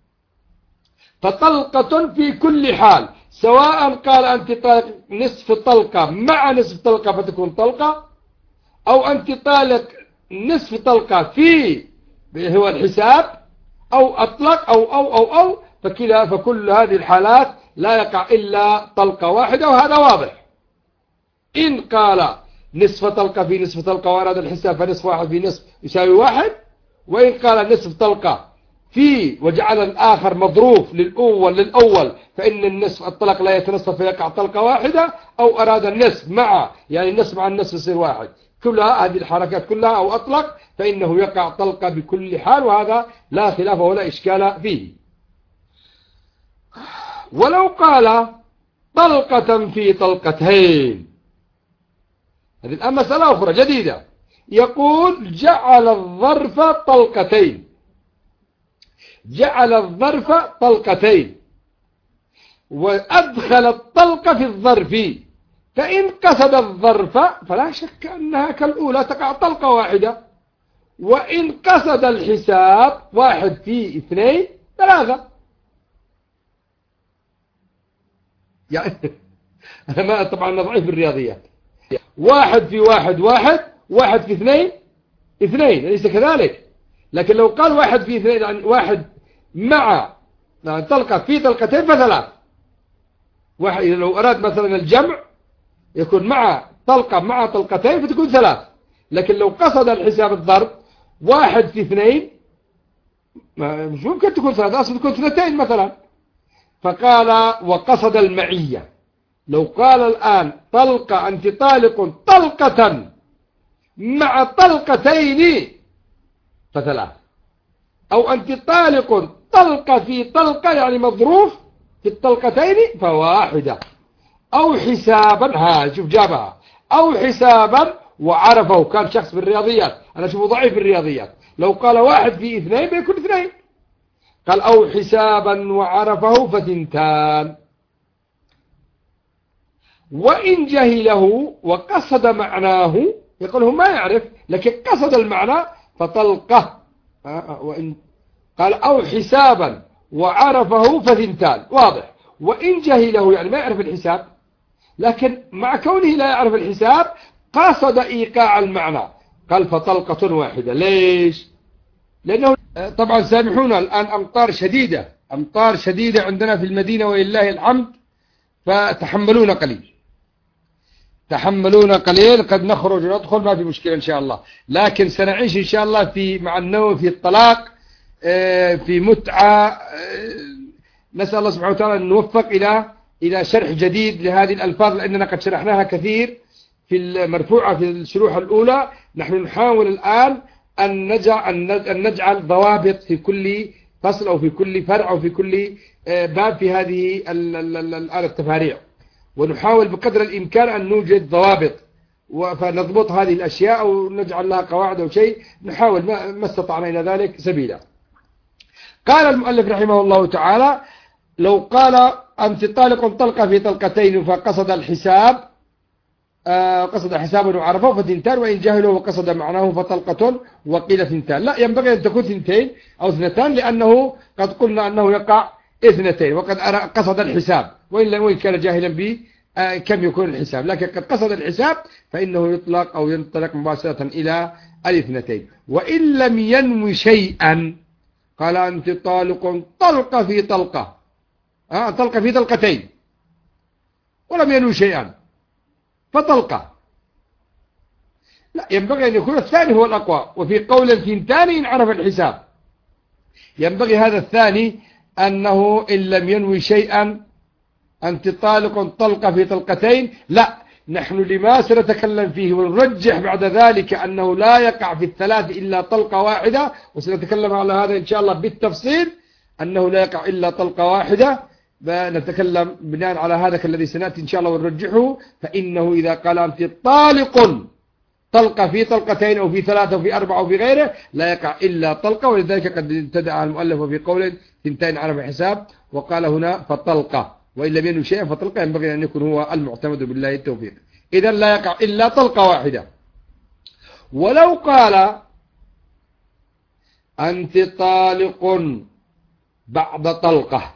فطلقة في كل حال، سواء قال أنت طالق نصف طلقة مع نصف طلقة فتكون طلقة، أو أنت طالق نصف طلقة في هو الحساب، أو أطلق أو فكل هذه الحالات لا يقع إلا طلقة واحدة، وهذا واضح. إن قال نصف طلقة في نصف طلقة وأراد الحساب فنصف واحد في نصف يساوي واحد، وإن قال نصف طلقة في وجعل الآخر مضروف للأول فإن النصف الطلق لا يتنصف فيقع طلقة واحدة، أو أراد النصف مع، يعني النصف مع النصف يصير واحد، كلها هذه الحركات كلها أو أطلق فإنه يقع طلقة بكل حال، وهذا لا خلاف ولا إشكال فيه. ولو قال طلقة في طلقتين، هذه الآن مسألة أخرى جديدة. يقول جعل الظرف طلقتين، جعل الظرف طلقتين وأدخل الطلقة في الظرف، فإن قصد الظرف فلا شك أنها كالأولى تقع طلقة واحدة، وإن قصد الحساب 1 في 2 3. يعني أنا ما طبعا ضعيف بالرياضيات. 1 في 1 1، 1 في 2 2، ليس كذلك؟ لكن لو قال 1 في 2 يعني 1 مع طلقة في طلقتين ف3. واحد لو أراد مثلا الجمع يكون مع طلقة مع طلقتين فتكون 3. لكن لو قصد الحساب الضرب 1 في 2 مش ممكن تكون 3، أصلا تكون 2 مثلا. فقال وقصد المعية. لو قال الآن طلقة أنت طالق طلقة مع طلقتين ف3، أو أنت طالق طلقة في طلقة يعني مظروف في الطلقتين ف1، أو حسابا، شوف جابها، أو حسابا وعرفه. كان شخص بالرياضيات، أنا أشوفه ضعيف بالرياضيات، لو قال 1 في 2 بيكون 2. قال أو حسابا وعرفه ف2. وإن جهله وقصد معناه، يقول هو ما يعرف لكن قصد المعنى فطلقه. وإن قال أو حسابا وعرفه ف2 واضح. وإن جهله يعني ما يعرف الحساب، لكن مع كونه لا يعرف الحساب قصد إيقاع المعنى، قال فطلقة واحدة. ليش؟ لأنه طبعا سامحونا الآن أمطار شديدة عندنا في المدينة ولله الحمد، فتحملونا قليل، تحملونا قليل، قد نخرج وندخل ما في مشكلة إن شاء الله. لكن سنعيش إن شاء الله مع النوم في الطلاق، في متعة. نسأل الله سبحانه وتعالى أن نوفق إلى شرح جديد لهذه الألفاظ، لأننا قد شرحناها كثير في المرفوعة في الشروح الأولى. نحن نحاول الآن أن نجعل ضوابط في كل فصل أو في كل فرع أو في كل باب في هذه التفاريع، ونحاول بقدر الإمكان أن نوجد ضوابط فنضبط هذه الأشياء أو نجعل لها قواعد أو شيء، نحاول ما استطعنا إلى ذلك سبيلا. قال المؤلف رحمه الله تعالى لو قال أنت طالق طلقة في طلقتين فقصد الحساب، قصد حسابا وعرفه ف2، وإن جهله وقصد معناه فطلقة وقيل 2. لا، ينبغي أن تكون 2 أو 2، لأنه قد قلنا أنه يقع 2 وقد قصد الحساب، وإن كان جاهلا به كم يكون الحساب، لكن قد قصد الحساب فإنه يطلق أو ينطلق مباشرة إلى 2. وإن لم ينوي شيئا قال أنت طالق طلقة في طلقة، طلقة في طلقتين ولم ينوي شيئا فطلقة. لا، ينبغي أن يكون الثاني هو الأقوى. وفي قول 2 إن عرف الحساب، ينبغي هذا الثاني أنه إن لم ينوي شيئا أنت طالق طلقة في طلقتين. لا، نحن لما سنتكلم فيه ونرجح بعد ذلك أنه لا يقع في 3 إلا طلقة واحدة، وسنتكلم على هذا إن شاء الله بالتفصيل، أنه لا يقع إلا طلقة واحدة. نتكلم بناء على هذا الذي سنأتي إن شاء الله ونرجحه. فإنه إذا قال أنت طالق طلقة في طلقتين أو في 3 أو في 4 أو في غيره لا يقع إلا طلقة. ولذلك قد ابتدأ المؤلف في قول 2 عرف الحساب وقال هنا فطلقة، وإن لم ينوي شيئا فطلقة، ينبغي أن يكون هو المعتمد بالله التوفيق. إذا لا يقع إلا طلقة واحدة. ولو قال أنت طالق بعد طلقة،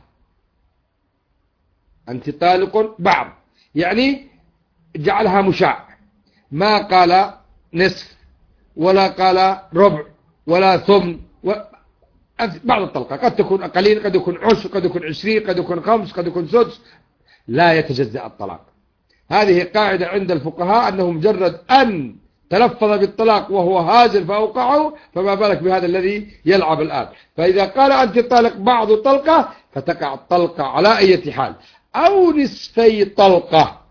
أنت طالق بعض يعني جعلها مشاع، ما قال نصف ولا قال ربع ولا ثمن، بعض الطلقة قد تكون قليل، قد يكون عشر، قد يكون 20، قد يكون 5، قد يكون 6، لا يتجزأ الطلاق. هذه قاعدة عند الفقهاء أنه مجرد أن تلفظ بالطلاق وهو هازل فأوقعه، فما بالك بهذا الذي يلعب الآن. فإذا قال أنت طالق بعض طلقة فتقع الطلقة على أي حال، أو نصفي طلقة،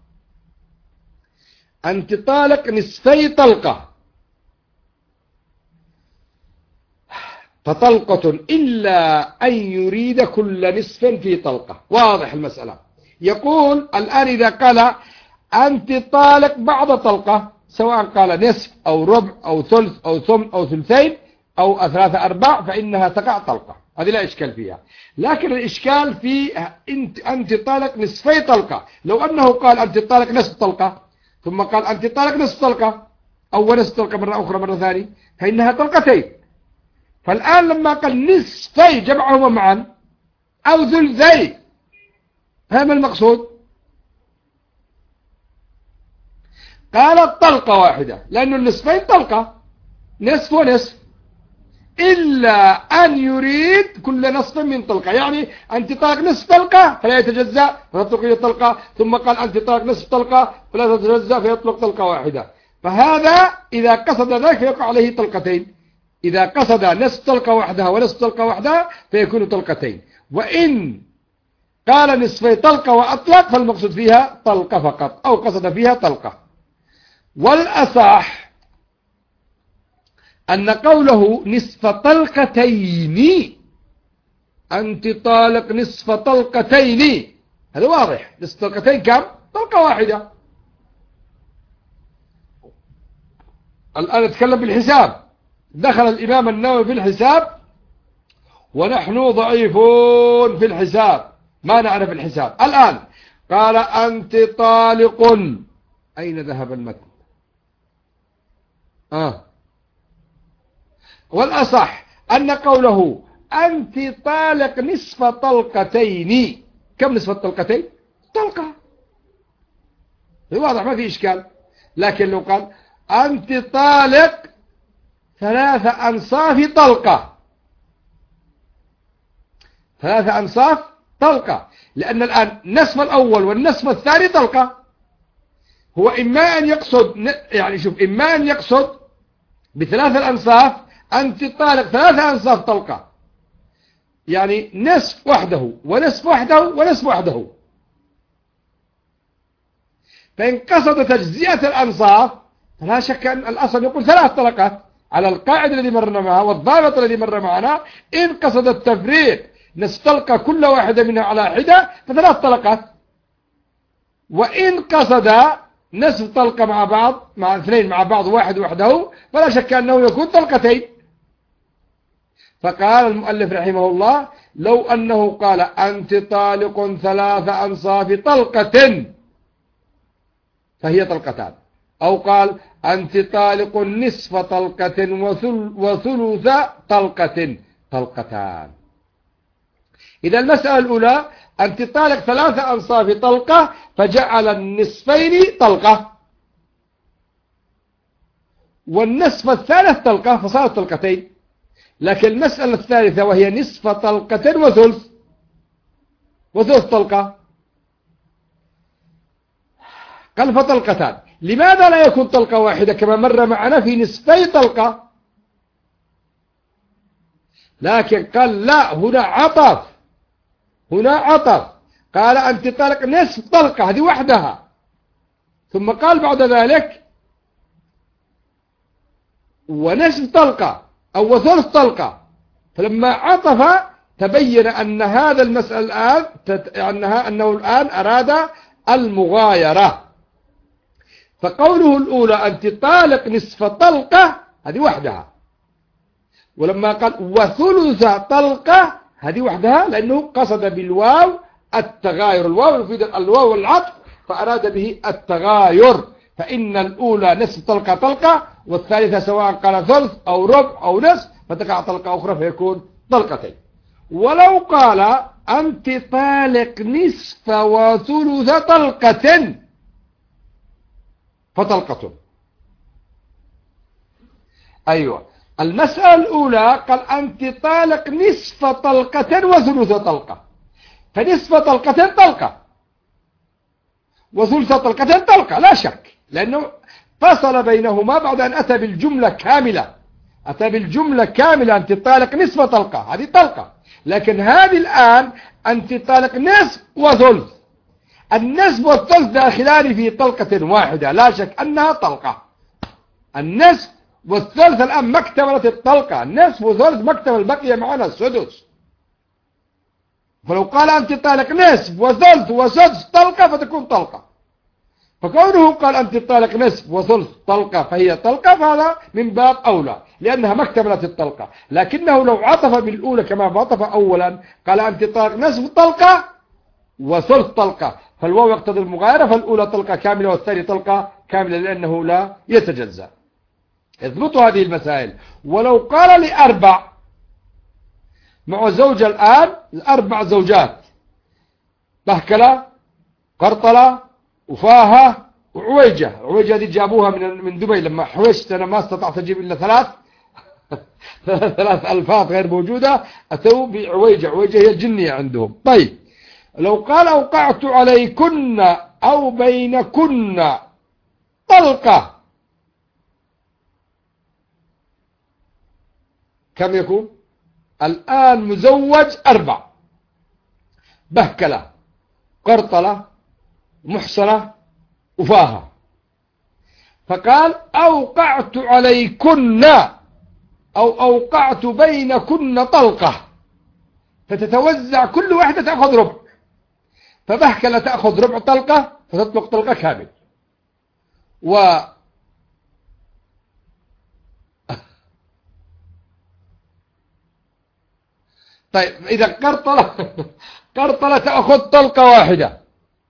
أنت طالق نصفي طلقة. فطلقة إلا أن يريد كل نصف في طلقة. واضح المسألة. يقول الآن إذا قال أنت طالق بعد طلقة، سواء قال نصف أو ربع أو ثلث أو ثمن أو ثلثين أو 3/4، فإنها تقع طلقة، هذه لا إشكال فيها. لكن الإشكال في أنت طالق نصفي طلقة. لو أنه قال أنت طالق نصف طلقة ثم قال أنت طالق نصف طلقة أو نصف طلقة مرة أخرى مرة ثانية، فإنها طلقتين. فالآن لما قال نصفي جمعهما معا أو ثلثي، هذا المقصود. قالت طلقة واحدة، لأن النصفين طلقة، نصف ونصف، إلا أن يريد كل نصف من طلقة. يعني أنت طلق نصف طلقة فلا يتجزأ فيطلق إلى طلقة، ثم قال أنت طلق نصف طلقة فلا تتجزأ فيطلق طلقة واحدة. فهذا إذا قصد ذلك فيقع عليه طلقتين. إذا قصد نصف طلقة وحدها ونصف طلقة وحدها فيكون طلقتين. وإن قال نصفي طلقة وأطلق فالمقصود فيها طلقة فقط، أو قصد فيها طلقة. والأصح أن قوله نصف طلقتين، أنت طالق نصف طلقتين، هذا واضح. نصف طلقتين كم؟ طلقة واحدة. الآن نتكلم بالحساب. دخل الإمام النووي في الحساب ونحن ضعيفون في الحساب، ما نعرف الحساب. الآن قال أنت طالق، أين ذهب المتن؟ والأصح أن قوله أنت طالق نصف طلقتين، كم نصف الطلقتين؟ طلقة، واضح ما في إشكال. لكن لو قال أنت طالق 3 أنصاف طلقة، 3 أنصاف طلقة، لأن الآن النصف الأول والنصف الثاني طلقة. هو إما أن يقصد، يعني شوف، إما أن يقصد ب3 الأنصاف أنت طالق 3 أنصاف طلقة، يعني نصف وحده ونصف وحده ونصف وحده. فإن قصد تجزئة الأنصاف فلا شك أن الأصل يقول 3 طلقات على القاعدة الذي مرنا معها والضابط الذي مر معنا. إن قصد التفريق نصف طلقة كل واحدة منها على حدة ف3 طلقات. وإن قصد نصف طلقة مع بعض، مع 2 مع بعض، واحد وحده، فلا شك أنه يكون طلقتين. فقال المؤلف رحمه الله لو أنه قال أنت طالق 3 أنصاف طلقة فهي طلقتان، أو قال أنت طالق نصف طلقة وثلث طلقة، طلقتان. إذا المسألة الأولى أنت طالق 3 أنصاف طلقة فجعل النصفين طلقة، والنصف الثالث طلقة فصارت طلقتين. لكن المسألة الثالثة وهي نصف طلقة وثلث طلقة، قال فطلقتان. لماذا لا يكون طلقة واحدة كما مر معنا في نصفي طلقة؟ لكن قال لا، هنا عطف، قال أنت طالق نصف طلقة، هذه وحدها، ثم قال بعد ذلك ونصف طلقة أو وثلث طلقة. فلما عطف تبين أن هذا المسألة الآن أنه الآن أراد المغايرة. فقوله الأولى أنت طالق نصف طلقة هذه وحدها، ولما قال وثلث طلقة هذه وحدها لأنه قصد بالواو التغاير. الواو يفيد الواو والعطف، فأراد به التغاير. فإن الأولى نصف طلقة طلقة، والثالثة سواء قال ثلث أو ربع أو نصف فتقع طلقة أخرى فيكون طلقتين. ولو قال أنت طالق نصف وثلث طلقة فطلقة. أيوة، المسألة الأولى قال أنت طالق نصف طلقة وثلث طلقة، فنصف طلقة طلقة وثلث طلقة طلقة لا شك، لأنه فصل بينهما بعد أن أتى بالجملة كاملة. أنت طالق نصف طلقة، هذه طلقة. لكن هذه الآن أنت طالق نصف وثلث، النصف والثلث داخلان في طلقة واحدة، لا شك أنها طلقة. النصف والثلث الآن ما اكتملت الطلقة، نصف وثلث ما اكتمل، بقي معنا السدس. فلو قال أنت طالق نصف وثلث وسدس طلقة فتكون طلقة، فكونه قال أنت طالق نصف وثلث طلقة فهي طلقة، فهذا من باب أولى لأنها ما اكتملت الطلقة. لكنه لو عطف بالأولى كما عطف أولا قال أنت طالق نصف طلقة وثلث طلقة، فالواو يقتضي المغايرة، فالأولى طلقة كاملة والثانية طلقة كاملة لأنه لا يتجزأ. اضبطوا هذه المسائل. ولو قال لأربع مع زوجة الآن، الأربع زوجات بهكلة قرطلة وفاهة وعويجة. عويجة دي جابوها من دبي لما حوشت أنا ما استطعت أجيب إلا ثلاث ألفاظ غير موجودة، أتوا بعويجة. عويجة هي الجنية عندهم. طيب لو قال أوقعت عليكن أو بينكن طلقة، كم يكون؟ الآن مزوج أربع، بهكلة قرطلة محصنة وفاها، فقال أوقعت عليكن أو أوقعت بينكن طلقة، فتتوزع كل واحدة تأخذ ربع، فبهكلة تأخذ ربع طلقة فتطلق طلقة كامل. طيب إذا قرطلة تأخذ طلقة واحدة،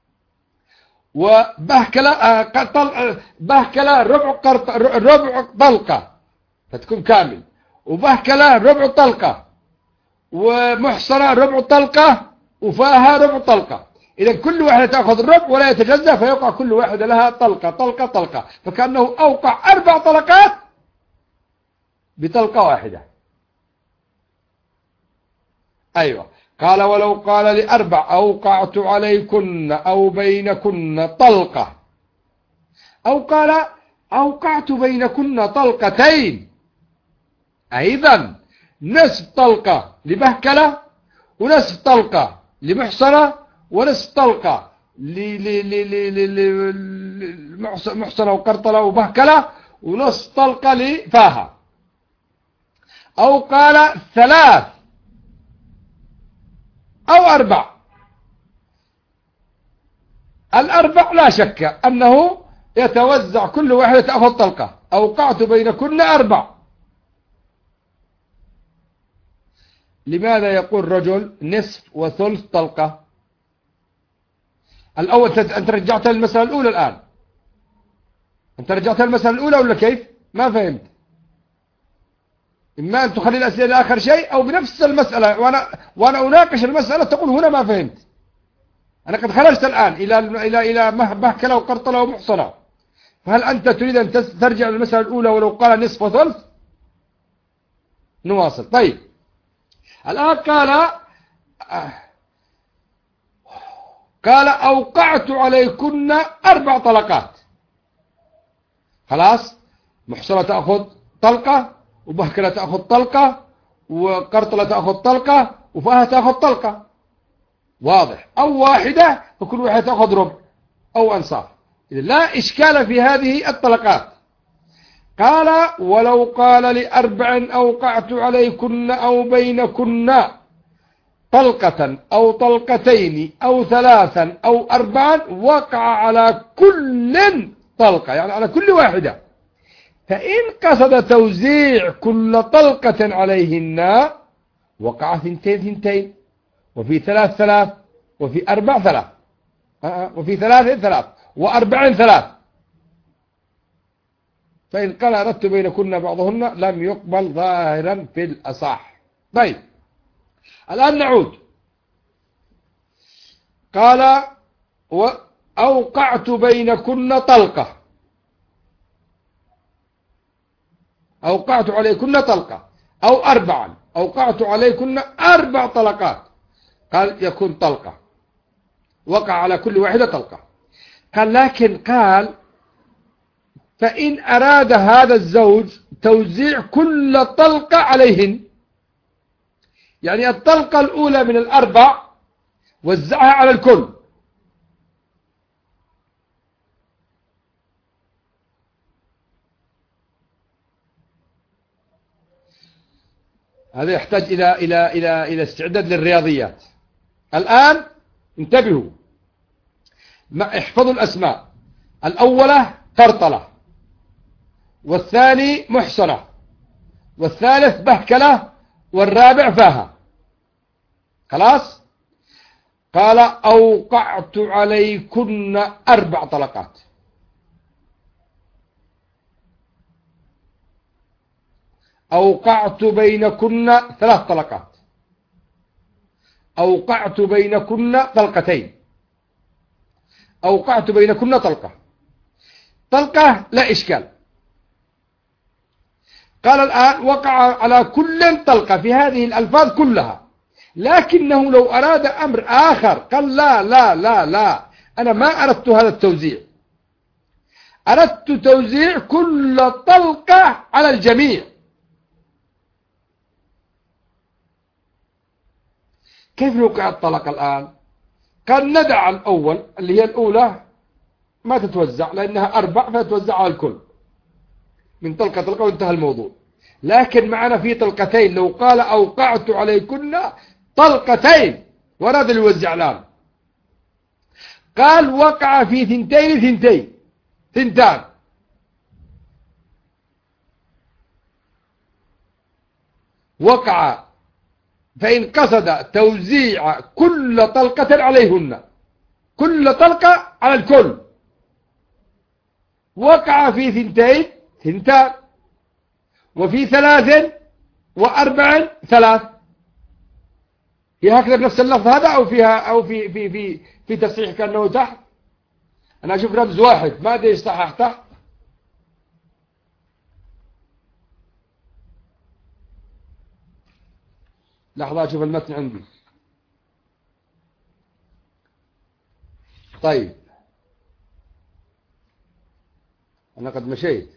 وبهكلة بهكلة ربع طلقة فتكون كامل، وبهكلة ربع طلقة، ومحصنة ربع طلقة، وفاها ربع طلقة. إذا كل واحدة تأخذ الربع ولا يتجزأ، فيوقع كل واحدة لها طلقة طلقة طلقة، فكأنه أوقع 4 طلقات بطلقة واحدة. أيوة. قال ولو قال لأربع أوقعت عليكن أو بينكن طلقة، أو قال أوقعت بينكن طلقتين، أيضا نصف طلقة لبهكلة ونصف طلقة لمحصنة ونصف طلقة لمحصنة وقرطلة وبهكلة ونصف طلقة لفاها. أو قال 3 أو 4. الأربع لا شك أنه يتوزع كل واحدة تأخذ طلقة. أوقعت بينكن 4. لماذا يقول رجل نصف وثلث طلقة؟ الأول أنت رجعت المسألة الأولى الآن، أنت رجعت المسألة الأولى ولا كيف؟ ما فهمت. إما أن تخلي الأسئلة لآخر شيء أو بنفس المسألة وأنا أناقش المسألة تقول هنا ما فهمت. أنا قد خرجت الآن إلى بهكلة وقرطلة ومحصنة، فهل أنت تريد أن ترجع للمسألة الأولى ولو قال نصف وثلث؟ نواصل. طيب الآن قال أوقعت عليكن 4 طلقات. خلاص، محصنة تأخذ طلقة، وبهكلة تأخذ طلقة، وقرطلة تأخذ طلقة، وفاها تأخذ طلقة. واضح. أو واحدة فكل واحدة تأخذ ربع أو أنصاف. لا إشكال في هذه الطلقات. قال ولو قال ل4 أوقعت عليكن أو بينكن طلقة أو طلقتين أو 3 أو 4 وقع على كل طلقة، يعني على كل واحدة. فإن قصد توزيع كل طلقة عليهن وقع 2 وفي 3 وفي 4 3 وفي 3 و4 3. فإن قال أردت بينكن بعضهن لم يقبل ظاهرا في الأصح. طيب الآن نعود. قال وأوقعت بينكن طلقة، أوقعت عليكن طلقة، أو 4 أوقعت عليكن 4 طلقات. قال يكون طلقة، وقع على كل واحدة طلقة. قال لكن قال فإن أراد هذا الزوج توزيع كل طلقة عليهن، يعني الطلقة الأولى من 4 وزعها على الكل، هذا يحتاج إلى استعداد للرياضيات. الآن انتبهوا، احفظوا الأسماء. الأولى قرطلة، والثاني محصنة، والثالث بهكلة، والرابع فاها. خلاص. قال أوقعت عليكن 4 طلقات. أوقعت بينكن 3 طلقات. أوقعت بينكن طلقتين. أوقعت بينكن طلقة. طلقة لا إشكال. قال الآن وقع على كل طلقة في هذه الألفاظ كلها، لكنه لو أراد أمر آخر قال لا لا لا لا، أنا ما أردت هذا التوزيع، أردت توزيع كل طلقة على الجميع. كيف نوقع الطلقة الآن؟ قال ندع الأول اللي هي الأولى ما تتوزع لأنها 4 فتوزع على الكل من طلقة طلقة وانتهى الموضوع. لكن معنا في طلقتين، لو قال أوقعت عليكن طلقتين وراد الوزع الآن. قال وقع في 2 وقع فإن قصد توزيع كل طلقة عليهن، كل طلقة على الكل، وقع في 2 وفي 3 و4 3. هي هكذا بنفس اللفظ هذا أو فيها أو في تصحيح كأنه تحت؟ أنا أشوف رمز واحد ما أدري يصحح تحت. لحظة أشوف المتن عندي. طيب أنا قد مشيت.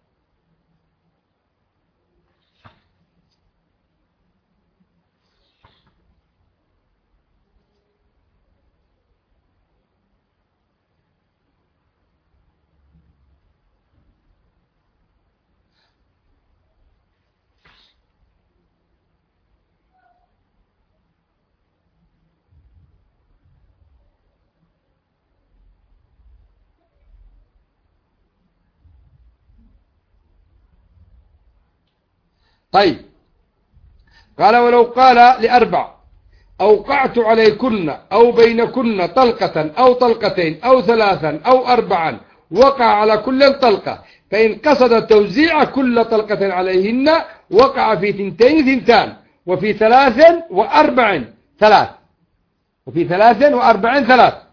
طيب قال ولو قال ل4 أوقعت عليكن أو بينكن طلقة أو طلقتين أو 3 أو 4 وقع على كل طلقة، فإن قصد توزيع كل طلقة عليهن وقع في 2 وفي 3 و4 3 وفي 3 و4 3.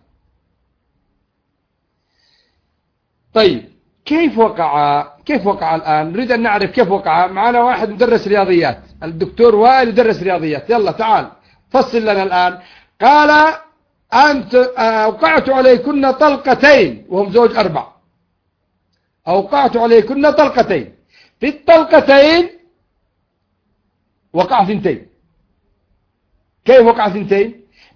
طيب كيف وقع الآن؟ نريد أن نعرف كيف وقع. معنا واحد مدرس رياضيات، الدكتور وائل يدرس رياضيات. يلا تعال فصل لنا الآن. قال أنت أوقعت عليكن طلقتين وهم زوج 4. أوقعت عليكن طلقتين، في الطلقتين وقع 2. كيف وقع 2؟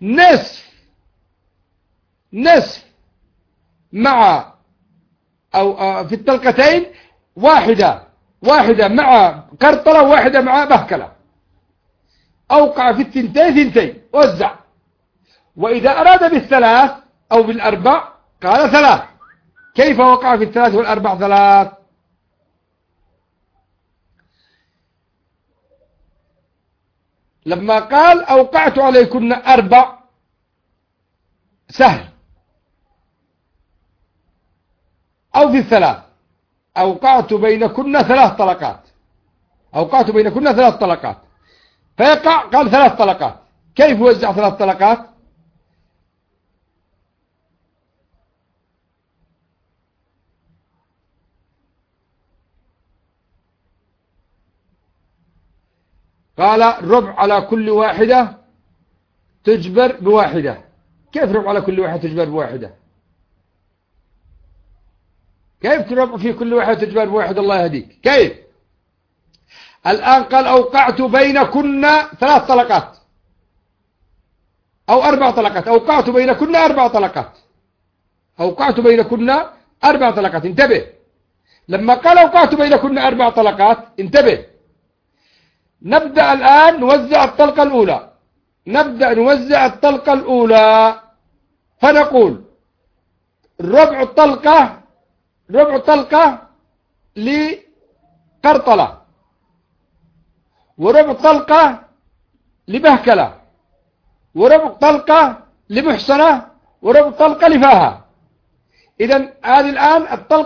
نصف مع أو في الطلقتين واحدة مع قرطلة وواحدة مع بهكلة. أوقع في 2 وزع. وإذا أراد بال3 أو بال4 قال 3. كيف وقع في 3 وال4 3؟ لما قال أوقعت عليكن 4 سهل، أو في 3 أوقعت بينكن 3 طلقات. أوقعت بينكن 3 طلقات فيقع قال 3 طلقات. كيف وزع 3 طلقات؟ قال ربع على كل واحدة تجبر بواحدة. كيف ربع على كل واحدة تجبر بواحدة؟ كيف تربع في كل واحدة تجبر بواحدة؟ الله يهديك. كيف؟ الآن قال أوقعت بينكن 3 طلقات أو 4 طلقات. أوقعت بينكن 4 طلقات. أوقعت بينكن 4 طلقات. انتبه، لما قال أوقعت بينكن 4 طلقات انتبه، نبدأ الآن نوزع الطلقة الأولى. نبدأ نوزع الطلقة الأولى، فنقول ربع طلقة لقرطلة، وربع طلقة لبهكلة، وربع طلقة لمحصنة، وربع طلقة لفاها. إذن هذه الآن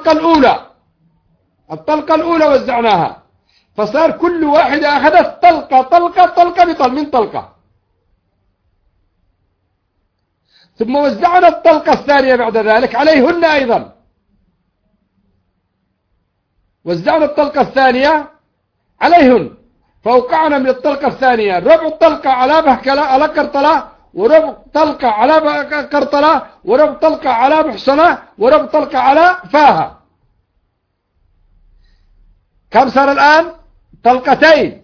الطلقة الأولى وزعناها، فصار كل واحدة أخذت طلقة من طلقة. ثم وزعنا الطلقة الثانية بعد ذلك عليهن أيضا. وزعنا الطلقة الثانية عليهن، فوقعنا من الطلقة الثانية ربع طلقة على بهكلة على قرطلة، وربع طلقة على قرطلة، وربع طلقة على محصنة، وربع طلقة على فاها. كم صار الآن؟ طلقتين،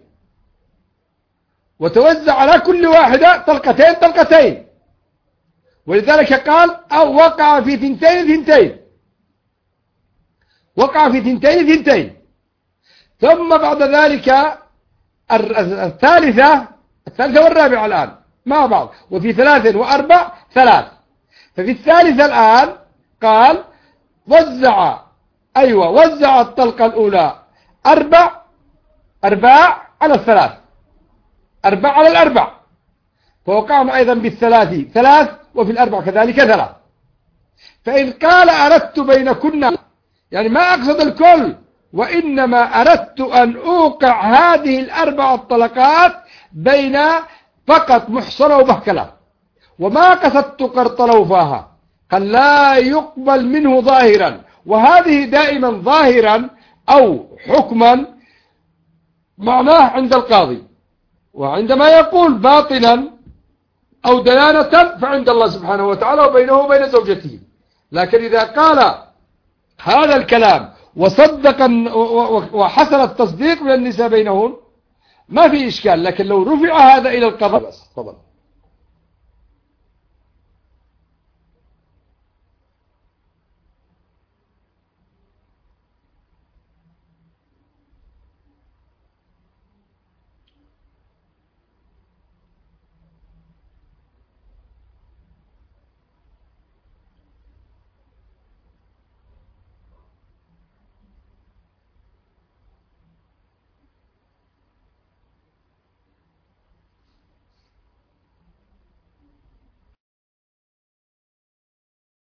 وتوزع على كل واحدة طلقتين. ولذلك قال أو وقع في ثنتين. وقع في ثنتين. ثم بعد ذلك الثالثة والرابعة الآن مع بعض، وفي 3 و4 3. ففي الثالثة الآن قال وزع الطلقة الأولى 4 على 3، 4 على 4، فوقعنا أيضا بالثلاث 3، وفي الأربع كذلك 3. فإن قال أردت بينكن، يعني ما أقصد الكل، وإنما أردت أن أوقع هذه ال4 طلقات بين فقط محصنة وبهكلة، وما قصدت قرطلة وفاها، قال لا يقبل منه ظاهرا. وهذه دائما ظاهرا أو حكما معناه عند القاضي، وعندما يقول باطلا أو ديانة فعند الله سبحانه وتعالى وبينه وبين زوجته. لكن إذا قال هذا الكلام وصدق وحصل التصديق من النساء بينهن ما في إشكال. لكن لو رفع هذا إلى القضاء بس.